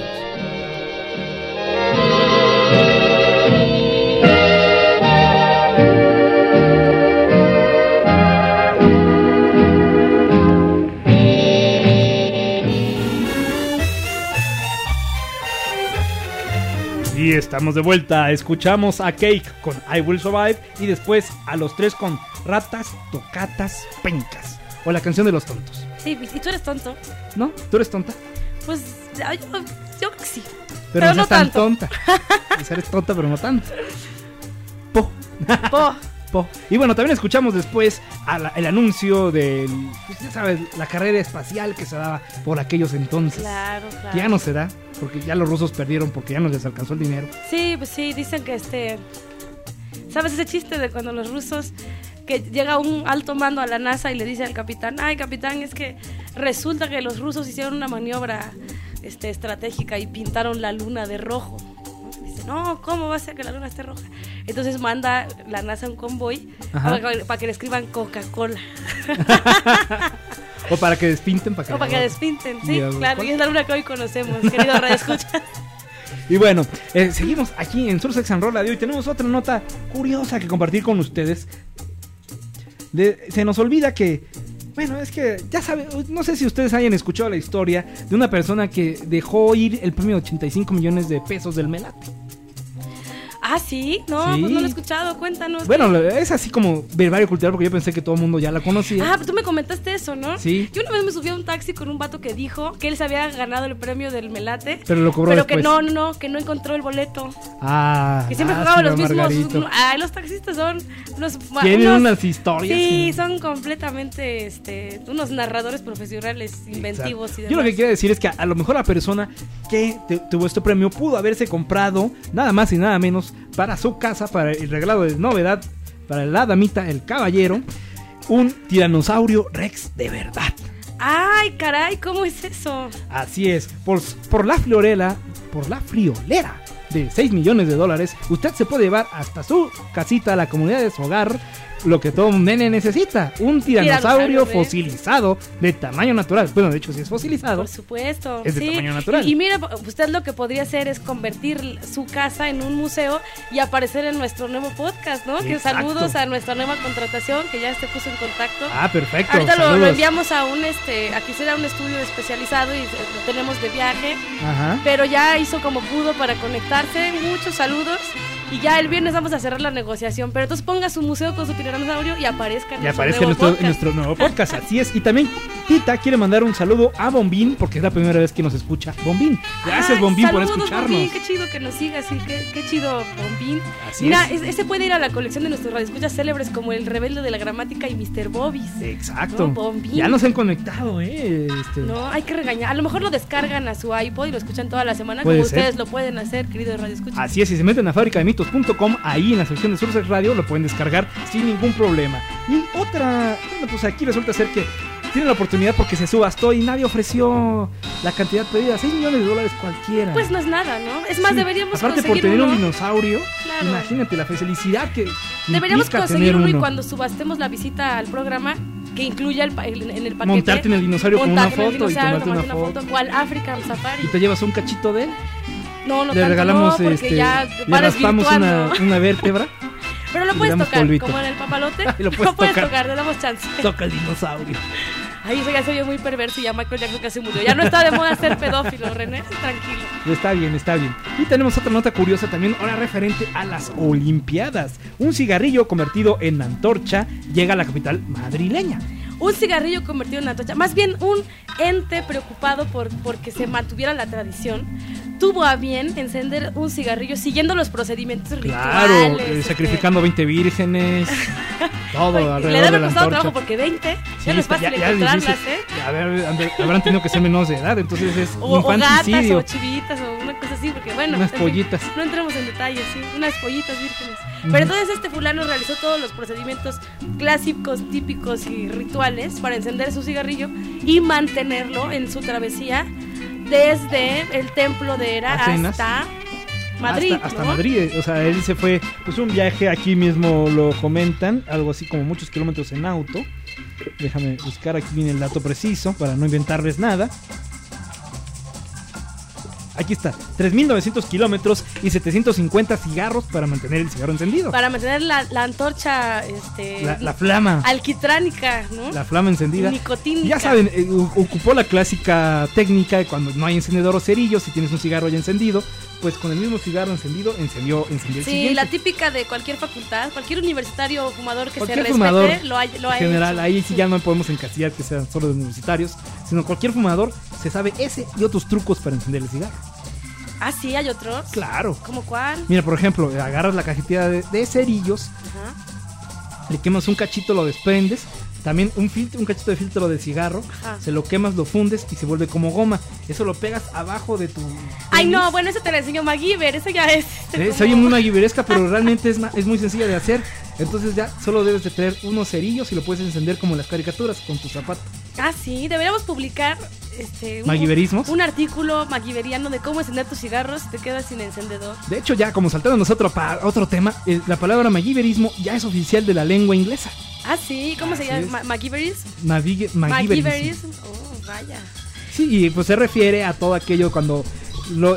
estamos de vuelta. Escuchamos a Cake con I Will Survive y después a Los Tres con Ratas, Tocatas, Pencas. O la canción de los tontos. Sí, y tú eres tonto. ¿No? ¿Tú eres tonta? Pues yo creo que sí. Pero no tan tanto. tonta. Pues eres tonta, pero no tanto. Po. Po. Y bueno, también escuchamos después el anuncio del, pues ya sabes, la carrera espacial que se daba por aquellos entonces. Claro. Que ya no se da, porque ya los rusos perdieron porque ya no les alcanzó el dinero. Sí, pues sí, dicen que ¿sabes ese chiste de cuando los rusos, que llega un alto mando a la NASA y le dice al capitán, ay capitán, es que resulta que los rusos hicieron una maniobra estratégica y pintaron la luna de rojo? Dice, no, ¿cómo va a ser que la luna esté roja? Entonces manda la NASA un convoy para que le escriban Coca-Cola. O para que despinten. O para que despinten, sí, claro, y es la luna que hoy conocemos, querido Radio Escucha. Y bueno, seguimos aquí en Sur Sex and Roll Radio y tenemos otra nota curiosa que compartir con ustedes. Se nos olvida que, bueno, es que ya saben, no sé si ustedes hayan escuchado la historia de una persona que dejó ir el premio de 85 millones de pesos del Melate. Ah, ¿sí? No, Sí. pues no lo he escuchado, cuéntanos. Bueno, es así como verbario cultural porque yo pensé que todo el mundo ya la conocía. Ah, pero tú me comentaste eso, ¿no? Sí. Yo una vez me subí a un taxi con un vato que dijo que él se había ganado el premio del Melate. Pero lo cobró pero después. que no encontró el boleto. Ah, Que siempre jugaban los señor mismos. Margarito. Los taxistas son unos. Tienen unas historias. Sí, son completamente unos narradores profesionales, inventivos y demás. Yo lo que quiero decir es que a lo mejor la persona que tuvo este premio pudo haberse comprado nada más y nada menos para su casa, para el regalado de novedad, para la damita, el caballero, un tiranosaurio Rex de verdad. Ay, caray, ¿cómo es eso? Así es, por la friolera de $6 millones, usted se puede llevar hasta su casita, a la comunidad de su hogar, lo que todo un nene necesita, un tiranosaurio fosilizado de tamaño natural. Bueno, de hecho sí es fosilizado. Por supuesto. Es de sí. tamaño natural. Y mira, usted lo que podría hacer es convertir su casa en un museo y aparecer en nuestro nuevo podcast, ¿no? Que Exacto. saludos a nuestra nueva contratación que ya se puso en contacto. Ah, perfecto. Ahorita lo Saludos. enviamos a aquí será un estudio especializado y lo tenemos de viaje. Ajá. Pero ya hizo como pudo para conectarse. Muchos saludos. Y ya el viernes vamos a cerrar la negociación. Pero entonces ponga su museo con su tiranosaurio y aparezca en nuestro nuevo podcast. Así es. Y también Tita quiere mandar un saludo a Bombín, porque es la primera vez que nos escucha. Bombín, gracias Bombín por escucharnos. Bombín, qué chido que nos sigas, sí, qué chido Bombín. Así Mira, es. ese puede ir a la colección de nuestros radioescuchas célebres como El Rebelde de la Gramática y Mr. Bobbies. Exacto. ¿No? Bombín. Ya nos han conectado, No, hay que regañar. A lo mejor lo descargan a su iPod y lo escuchan toda la semana, Puede como ser. ustedes lo pueden hacer, querido Radio Escucha. Así es, si se meten a fabricademitos.com, ahí en la sección de Sursex Radio lo pueden descargar sin ningún problema. Y otra, bueno, pues aquí resulta ser que tienen la oportunidad porque se subastó y nadie ofreció la cantidad pedida, $6 millones cualquiera. Pues no es nada, ¿no? Es más, Sí, deberíamos aparte conseguir por tener uno. un dinosaurio, Claro. imagínate la felicidad que Deberíamos implica conseguir tener uno y cuando subastemos la visita al programa que incluya en el paquete montarte en el dinosaurio con una montarte en el foto y dinosaurio, tomarte una tomarte foto. ¿Cuál? African Safari. y te llevas un cachito de él. No, no Le tanto, regalamos no, porque ya le para raspamos desvirtuarlo. una vértebra. Pero lo le puedes damos tocar, polvito. como en el papalote. Lo Lo puedes puedes tocar. tocar, le damos chance. Toca el dinosaurio. Ay, eso ya se oye muy perverso y ya Michael Jackson casi murió. Ya no está de moda ser pedófilo, René, tranquilo. Está bien, está bien. Y tenemos otra nota curiosa también, ahora referente a las Olimpiadas. Un cigarrillo convertido en antorcha llega a la capital madrileña. Un cigarrillo convertido en antorcha, más bien un ente preocupado porque se mantuviera la tradición, tuvo a bien encender un cigarrillo siguiendo los procedimientos Claro, rituales. sacrificando 20 vírgenes, todo Le alrededor debe de haber la costado antorcha. trabajo porque 20 Sí, ya no es está- fácil ya es encontrarlas, difícil. ¿eh? A ver, habrán tenido que ser menores de edad, entonces es O gatas infanticidio. o chivitas o una cosa así, porque bueno, Unas en fin, pollitas. no entremos en detalles, sí, unas pollitas vírgenes. Ujú. Pero entonces este fulano realizó todos los procedimientos clásicos, típicos y rituales para encender su cigarrillo y mantenerlo en su travesía desde el templo de Hera Atenas. hasta Madrid, hasta ¿no? Madrid, o sea, él se fue, pues un viaje, aquí mismo lo comentan, algo así como muchos kilómetros en auto. Déjame buscar aquí bien el dato preciso para no inventarles nada. Aquí está, 3.900 kilómetros y 750 cigarros para mantener el cigarro encendido. Para mantener la antorcha, la flama alquitránica, ¿no? La flama encendida. Nicotínica. Ya saben, ocupó la clásica técnica de cuando no hay encendedor o cerillo, si tienes un cigarro ya encendido, pues con el mismo cigarro encendido encendió el siguiente. Sí, la típica de cualquier facultad, cualquier universitario o fumador que cualquier se fumador, respete lo ha en general, hecho. ahí sí ya no podemos encasillar que sean solo de universitarios, sino cualquier fumador se sabe ese y otros trucos para encender el cigarro. Ah, sí, hay otros. Claro. ¿Cómo cuál? Mira, por ejemplo, agarras la cajetilla de cerillos, le quemas un cachito, lo desprendes. También un cachito de filtro de cigarro, se lo quemas, lo fundes y se vuelve como goma. Eso lo pegas abajo de tu... Ay, no, bueno, eso te lo enseñó MacGyver, eso ya es... Se oye muy MacGyveresca, pero realmente es muy sencilla de hacer. Entonces ya solo debes de tener unos cerillos y lo puedes encender como en las caricaturas, con tu zapato. Ah, sí, deberíamos publicar ¿MacGyverismos? Un artículo MacGyveriano de cómo encender tus cigarros si te quedas sin encendedor. De hecho, ya como saltando nosotros para otro tema, la palabra MacGyverismo ya es oficial de la lengua inglesa. Ah, sí, ¿cómo se llama? ¿MacGyverism? MacGyverism. Oh, vaya. Sí, y pues se refiere a todo aquello cuando lo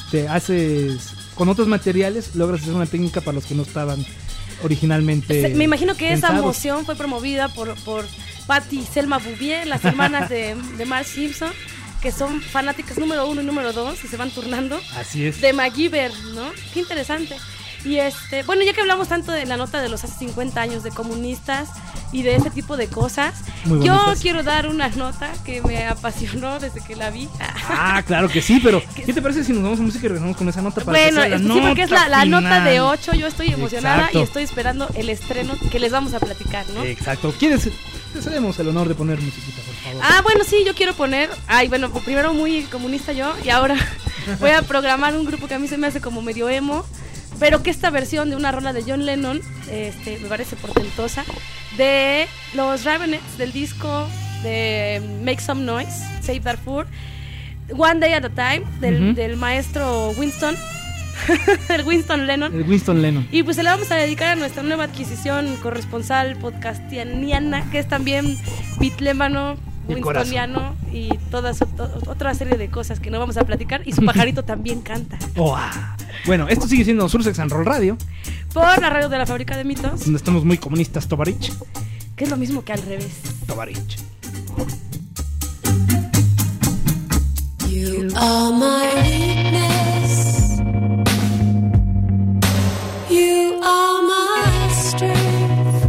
haces con otros materiales, logras hacer una técnica para los que no estaban originalmente. Me imagino que pensados. esa moción fue promovida por Patty y Selma Bouvier, las hermanas de Marge Simpson, que son fanáticas número 1 y número 2 y se van turnando. Así es. De MacGyver, ¿no? Qué interesante. Y bueno, ya que hablamos tanto de la nota de los hace 50 años de comunistas y de ese tipo de cosas, yo quiero dar una nota que me apasionó desde que la vi. Ah, claro que sí, pero ¿qué te parece si nos vamos a música y regresamos con esa nota? Para bueno, que sea sí, porque es la nota de 8, yo estoy emocionada. Exacto. Y estoy esperando el estreno que les vamos a platicar, ¿no? Exacto. ¿Quieres? Te cedemos el honor de poner musiquita, por favor. Ah, bueno, sí, yo quiero poner... Ay, bueno, primero muy comunista yo y ahora voy a programar un grupo que a mí se me hace como medio emo, pero que esta versión de una rola de John Lennon me parece portentosa, de los Ravenettes, del disco de Make Some Noise, Save Darfur, One Day at a Time, del maestro Winston, el Winston Lennon. El Winston Lennon. Y pues se la vamos a dedicar a nuestra nueva adquisición corresponsal podcastiana, que es también bitlémano, winstoniano y otra serie de cosas que no vamos a platicar. Y su pajarito también canta. Oh, bueno, esto sigue siendo Sursex and Roll Radio, por la radio de la Fábrica de Mitos, donde estamos muy comunistas, Tovarich. Que es lo mismo que al revés. Tovarich. You are my weakness. You are my strength.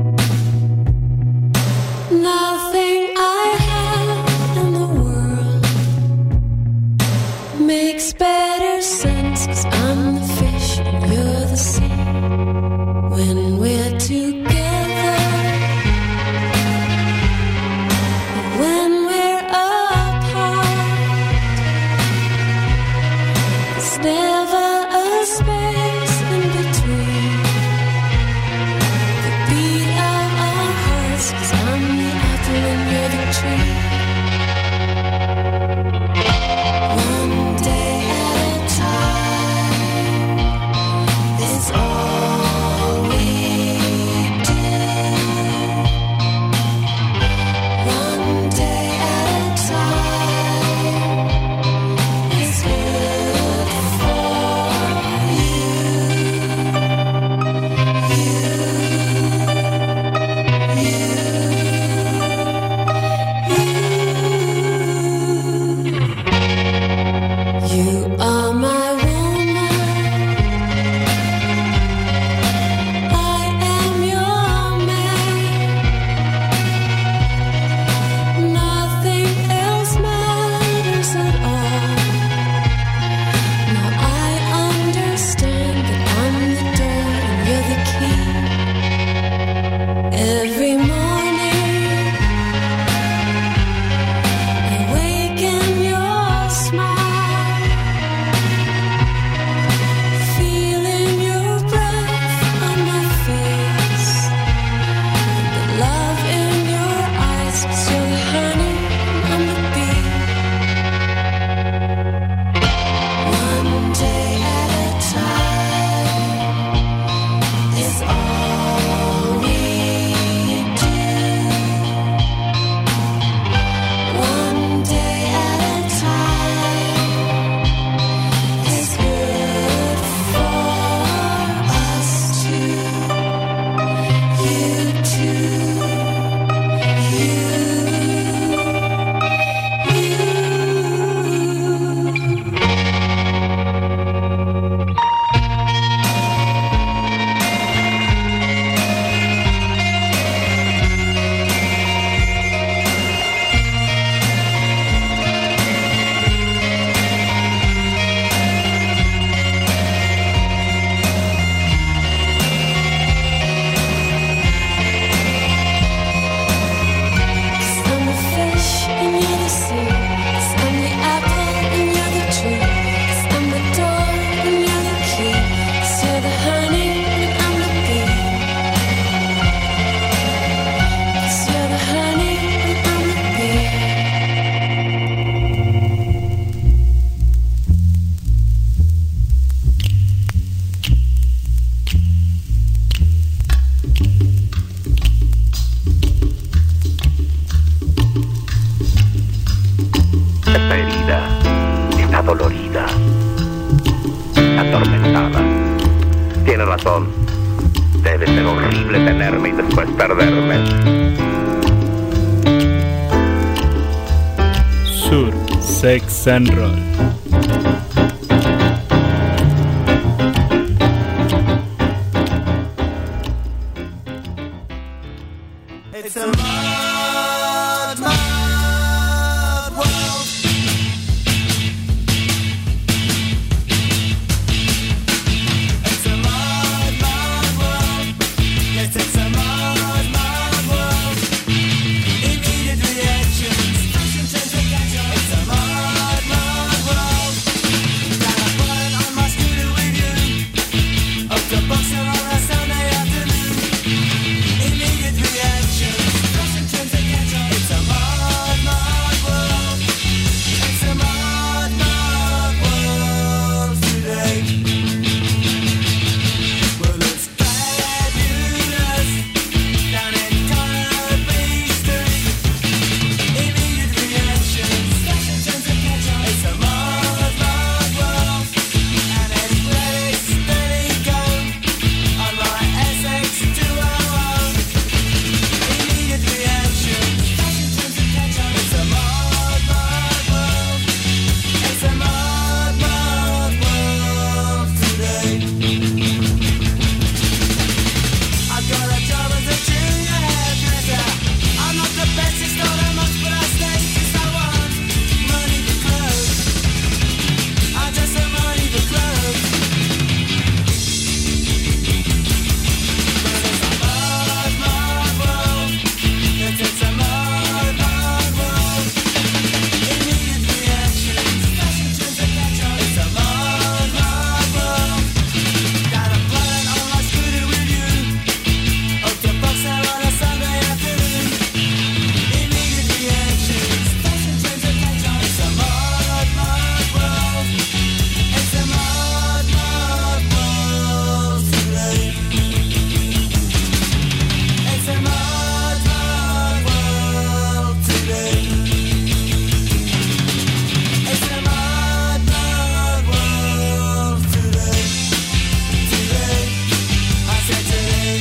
Nothing I have in the world makes better sense, 'cause I'm the fish and you're the sea. When we're together, when we're apart, Está herida, está dolorida, atormentada. Tiene razón. Debe ser horrible tenerme y después perderme. Sur, Sex and Roll. It's a mad, mad world. It's a mad, mad world. Yes, it's a mad, mad world. Immediate reactions, fashion trends to catch up. It's a mad, mad world. Gotta burn on my scooter with you. Up to Boxer on a Sunday afternoon. Immediate reaction. It's a mad, mad world. It's a mad, mad world today. Well, it's fabulous down in Carnaby Street. Immediate reactions, fashion trends to catch on. It's a mad, mad world, and it's ready, steady, go on my SX 200. Immediate reactions. It's a mad, mad world. It's a mad, mad world today. I got a job as a junior hairdresser. I'm not the best, it's not that much, but I stay 'cause I want money for clothes. I just have money for clothes. But it's a mad, mad world. It's a mad, mad world. Immediate reactions, fashion trends to catch on. It's a mad, mad world. Gotta plan on my scooter with you. Up to Boxer on a Sunday afternoon. Immediate reactions, fashion trends to catch on. It's a mad, mad world. It's a mad, mad world today. It's a mad, mad world today. It's a mad, mad world today. Today, I said today.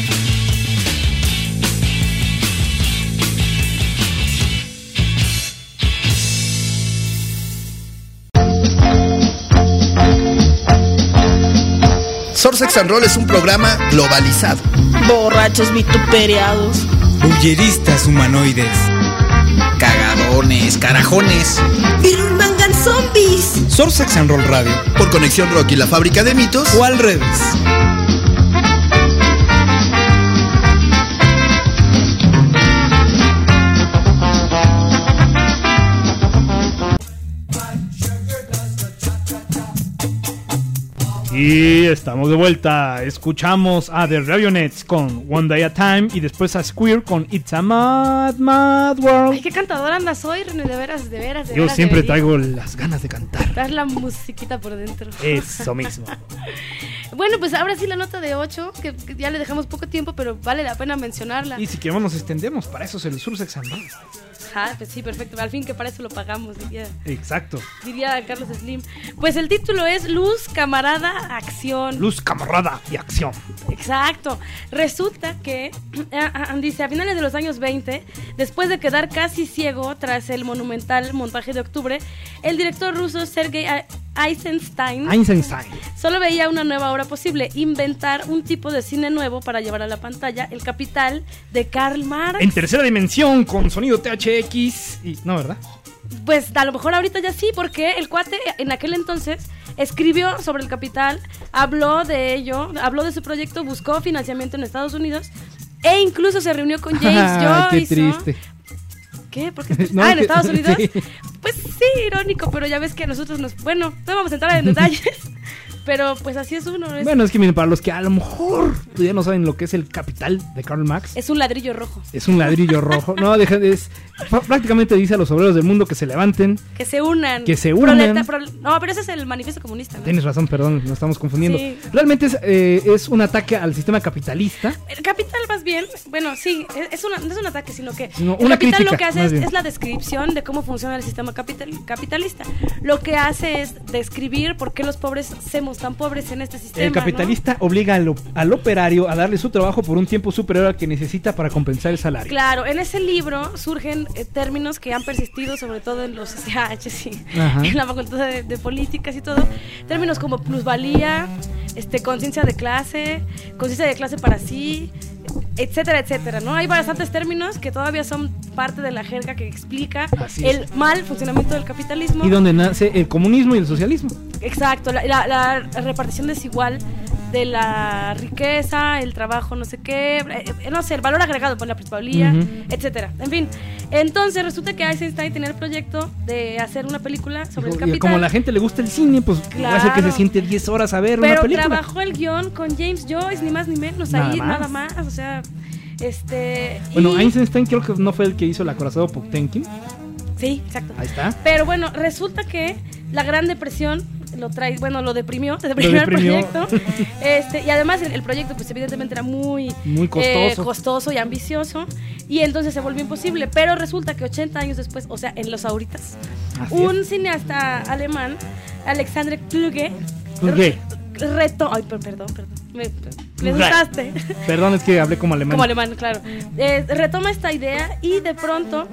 Sur Sex and Roll es un programa globalizado. Borrachos vituperiados. Bulleristas humanoides. Cagadones, carajones. Birurmangan zombies. Sur Sex and Roll Radio. Por Conexión Rock y la Fábrica de Mitos. O al revés. Y estamos de vuelta. Escuchamos a The Radionets con One Day at a Time y después a Square con It's a Mad, Mad World. Ay, qué cantador andas hoy, René, de veras, de veras. Yo siempre traigo las ganas de cantar. Traes la musiquita por dentro. Eso mismo. Bueno, pues ahora sí la nota de 8, que ya le dejamos poco tiempo, pero vale la pena mencionarla. Y si queremos nos extendemos, para eso es el Sur Sex and Roll. Ah, pues sí, perfecto. Al fin que para eso lo pagamos, diría. Exacto. Diría Carlos Slim. Pues el título es Luz, Camarada, Acción. Luz, Camarada y Acción. Exacto. Resulta que, dice, a finales de los años 20, después de quedar casi ciego tras el monumental montaje de Octubre, el director ruso Sergei Eisenstein solo veía una nueva obra posible: inventar un tipo de cine nuevo para llevar a la pantalla El Capital de Karl Marx. En tercera dimensión, con sonido THX y... No, ¿verdad? Pues a lo mejor ahorita ya sí, porque el cuate en aquel entonces escribió sobre El Capital, habló de ello, habló de su proyecto, buscó financiamiento en Estados Unidos e incluso se reunió con James Joyce. Qué triste. ¿Qué? Porque no, en Estados Unidos. Sí. Pues sí, irónico, pero ya ves que a nosotros nos... Bueno, no vamos a entrar en detalles. Pero pues así es uno. Bueno, es que miren, para los que a lo mejor todavía no saben lo que es el Capital de Karl Marx. Es un ladrillo rojo. Es un ladrillo rojo. No, prácticamente dice a los obreros del mundo que se levanten. Que se unan. No, pero ese es el manifiesto comunista, ¿no? Tienes razón, perdón, nos estamos confundiendo. Sí. Realmente es un ataque al sistema capitalista. El Capital más bien, bueno, sí, no es un ataque, sino que el Capital crítica, lo que hace es la descripción de cómo funciona el sistema capitalista. Lo que hace es describir por qué los pobres somos tan pobres en este sistema. El capitalista obliga al operario a darle su trabajo por un tiempo superior al que necesita para compensar el salario. Claro, en ese libro surgen términos que han persistido sobre todo en los SH y en la facultad de políticas y todo. Términos como plusvalía, conciencia de clase para sí, etcétera, etcétera, ¿no? Hay bastantes términos que todavía son parte de la jerga que explica el mal funcionamiento del capitalismo. Y donde nace el comunismo y el socialismo. Exacto, la repartición desigual de la riqueza, el trabajo, no sé qué, no sé, el valor agregado por la plusvalía, etcétera. En fin, entonces resulta que Eisenstein tenía el proyecto de hacer una película sobre el capital. Como a la gente le gusta el cine, pues va a hacer que se siente 10 horas a ver una película. Pero trabajó el guión con James Joyce, ni más ni menos, nada más, o sea, Bueno, Eisenstein creo que no fue el que hizo el acorazado Potemkin. Sí, exacto. Ahí está. Pero bueno, resulta que la Gran Depresión lo deprimió el proyecto. Y además el proyecto pues evidentemente era muy costoso y ambicioso, y entonces se volvió imposible. Pero resulta que 80 años después, o sea, en los ahoritas, un cineasta alemán, Alexander Kluge, perdón, me gustaste. Perdón, es que hablé como alemán. Como alemán, claro. Retoma esta idea y de pronto,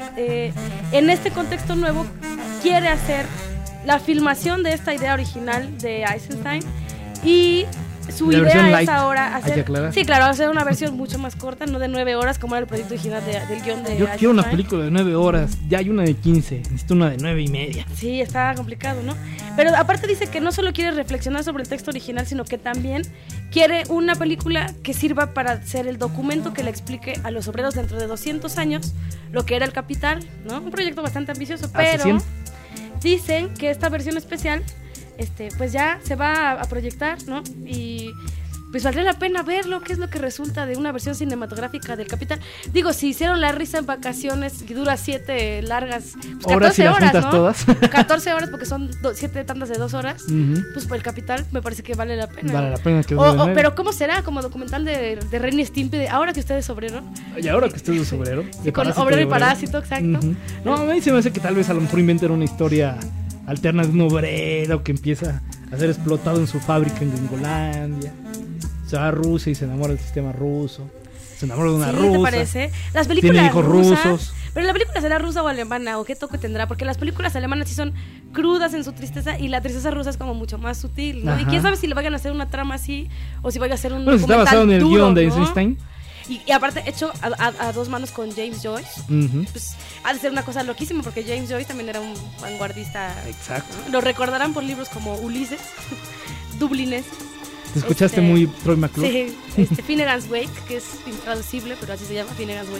en este contexto nuevo, quiere hacer la filmación de esta idea original de Eisenstein, y su idea es ahora hacer una versión mucho más corta, no de 9 horas como era el proyecto original del guión de Eisenstein. Quiero una película de 9 horas, ya hay una de 15, necesito una de 9:30. Sí, está complicado, ¿no? Pero aparte dice que no solo quiere reflexionar sobre el texto original, sino que también quiere una película que sirva para ser el documento que le explique a los obreros dentro de 200 años lo que era el capital, ¿no? Un proyecto bastante ambicioso, pero dicen que esta versión especial pues ya se va a proyectar, ¿no? Y pues valdría la pena verlo, qué es lo que resulta de una versión cinematográfica del Capital. Digo, si hicieron La risa en vacaciones, que dura 7 largas, pues 14 horas, ¿no? Todas. 14 horas porque son 7 tandas de 2 horas, pues por el Capital me parece que vale la pena. Vale la pena que pero ¿cómo será? Como documental de Ren y Stimpy, de ahora que usted es obrero. Y ahora que usted es obrero. Con obrero y parásito, exacto. No, a mí se me hace que tal vez a lo mejor inventen una historia alterna de un obrero que empieza a ser explotado en su fábrica en Gringolandia. Se va a Rusia y se enamora del sistema ruso. Se enamora de una rusa. ¿Te parece? Las películas tiene hijos rusos. Pero la película será rusa o alemana, o qué toque tendrá, porque las películas alemanas sí son crudas en su tristeza y la tristeza rusa es como mucho más sutil, ¿no? Y quién sabe si le vayan a hacer una trama así o si vaya a ser un documental está basado en el guión de ¿no? Eisenstein. Y aparte hecho a 2 manos con James Joyce, pues ha de ser una cosa loquísima, porque James Joyce también era un vanguardista. Exacto. Lo recordarán por libros como Ulises, Dublinés. Te escuchaste muy Troy McClure. Sí, Finnegan's Wake, que es intraducible, pero así se llama, Finnegan's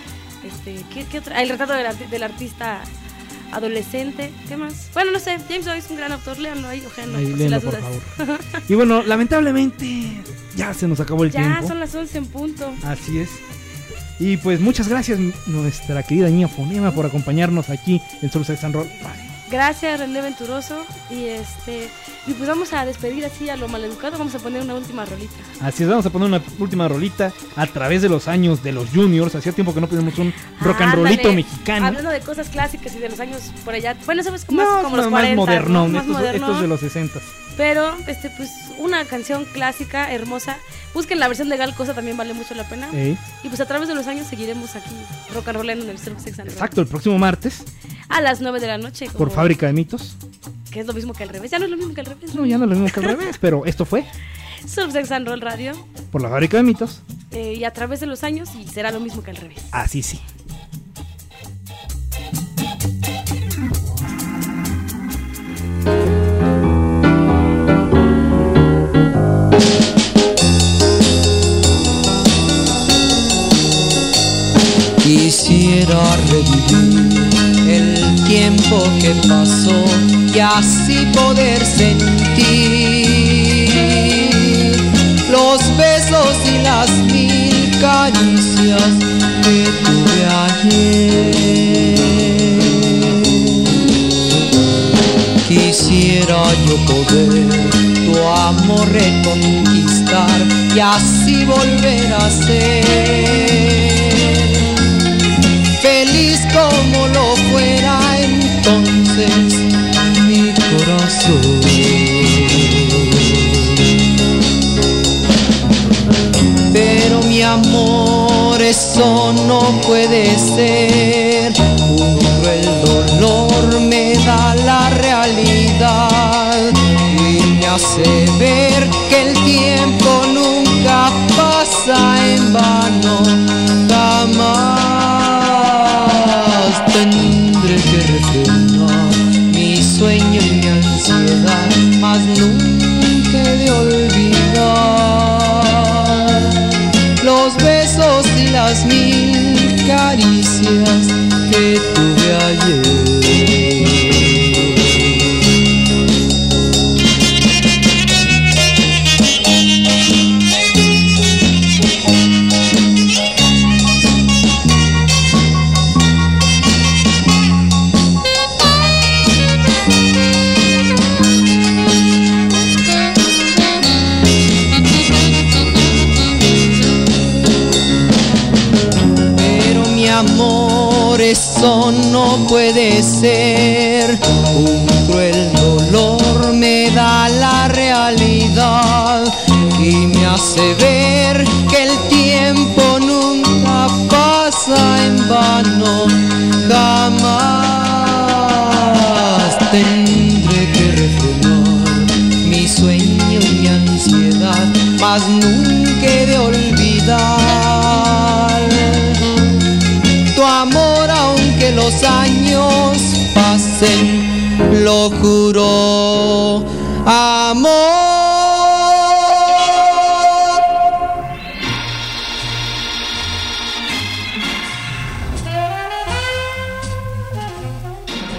Wake. ¿Qué otra? El retrato del artista adolescente. ¿Qué más? Bueno, no sé, James Joyce es un gran autor, léanlo ahí, ojalá. Ahí, léanlo, por favor. Y bueno, lamentablemente ya se nos acabó el tiempo. Ya son las 11 en punto. Así es. Y pues muchas gracias, nuestra querida niña Fonema, por acompañarnos aquí en Soul Sex and Roll. Gracias, René Venturoso. Y pues vamos a despedir así a lo maleducado. Vamos a poner una última rolita. Así es, vamos a poner una última rolita a través de los años de los Juniors. Hacía tiempo que no ponemos un rock and rollito mexicano. Hablando de cosas clásicas y de los años por allá. Bueno, eso es como los 40. Modernón, ¿no? Esto es de los 60. Pero, pues, una canción clásica, hermosa. Busquen la versión de Gal Cosa, también vale mucho la pena. Y pues a través de los años seguiremos aquí rock and rollando en el Soul Sex and Roll. Exacto, el próximo martes. A las 9 de la noche. Por Fábrica de Mitos. Que es lo mismo que al revés. Ya no es lo mismo que al revés. No, ya no es lo mismo que al revés, pero esto fue Soul Sex and Roll Radio. Por la Fábrica de Mitos. Y a través de los años, y será lo mismo que al revés. Así sí. Quisiera revivir el tiempo que pasó y así poder sentir los besos y las 1000 caricias que tuve ayer. Quisiera yo poder tu amor reconquistar y así volver a ser feliz como lo fuera entonces mi corazón. Pero mi amor, eso no puede ser. Un cruel dolor me da la realidad y me hace ver que el tiempo nunca pasa en vano. Jamás tendré que refrenar mi sueño y mi ansiedad, mas nunca he de olvidar los besos y las 1000 caricias que tuve ayer. Amor, eso no puede ser. Un cruel dolor me da la realidad y me hace ver que el tiempo nunca pasa en vano. Jamás tendré que refrenar mi sueño y mi ansiedad, mas nunca he de olvidar tu amor, aunque los años pasen, lo juro, amor.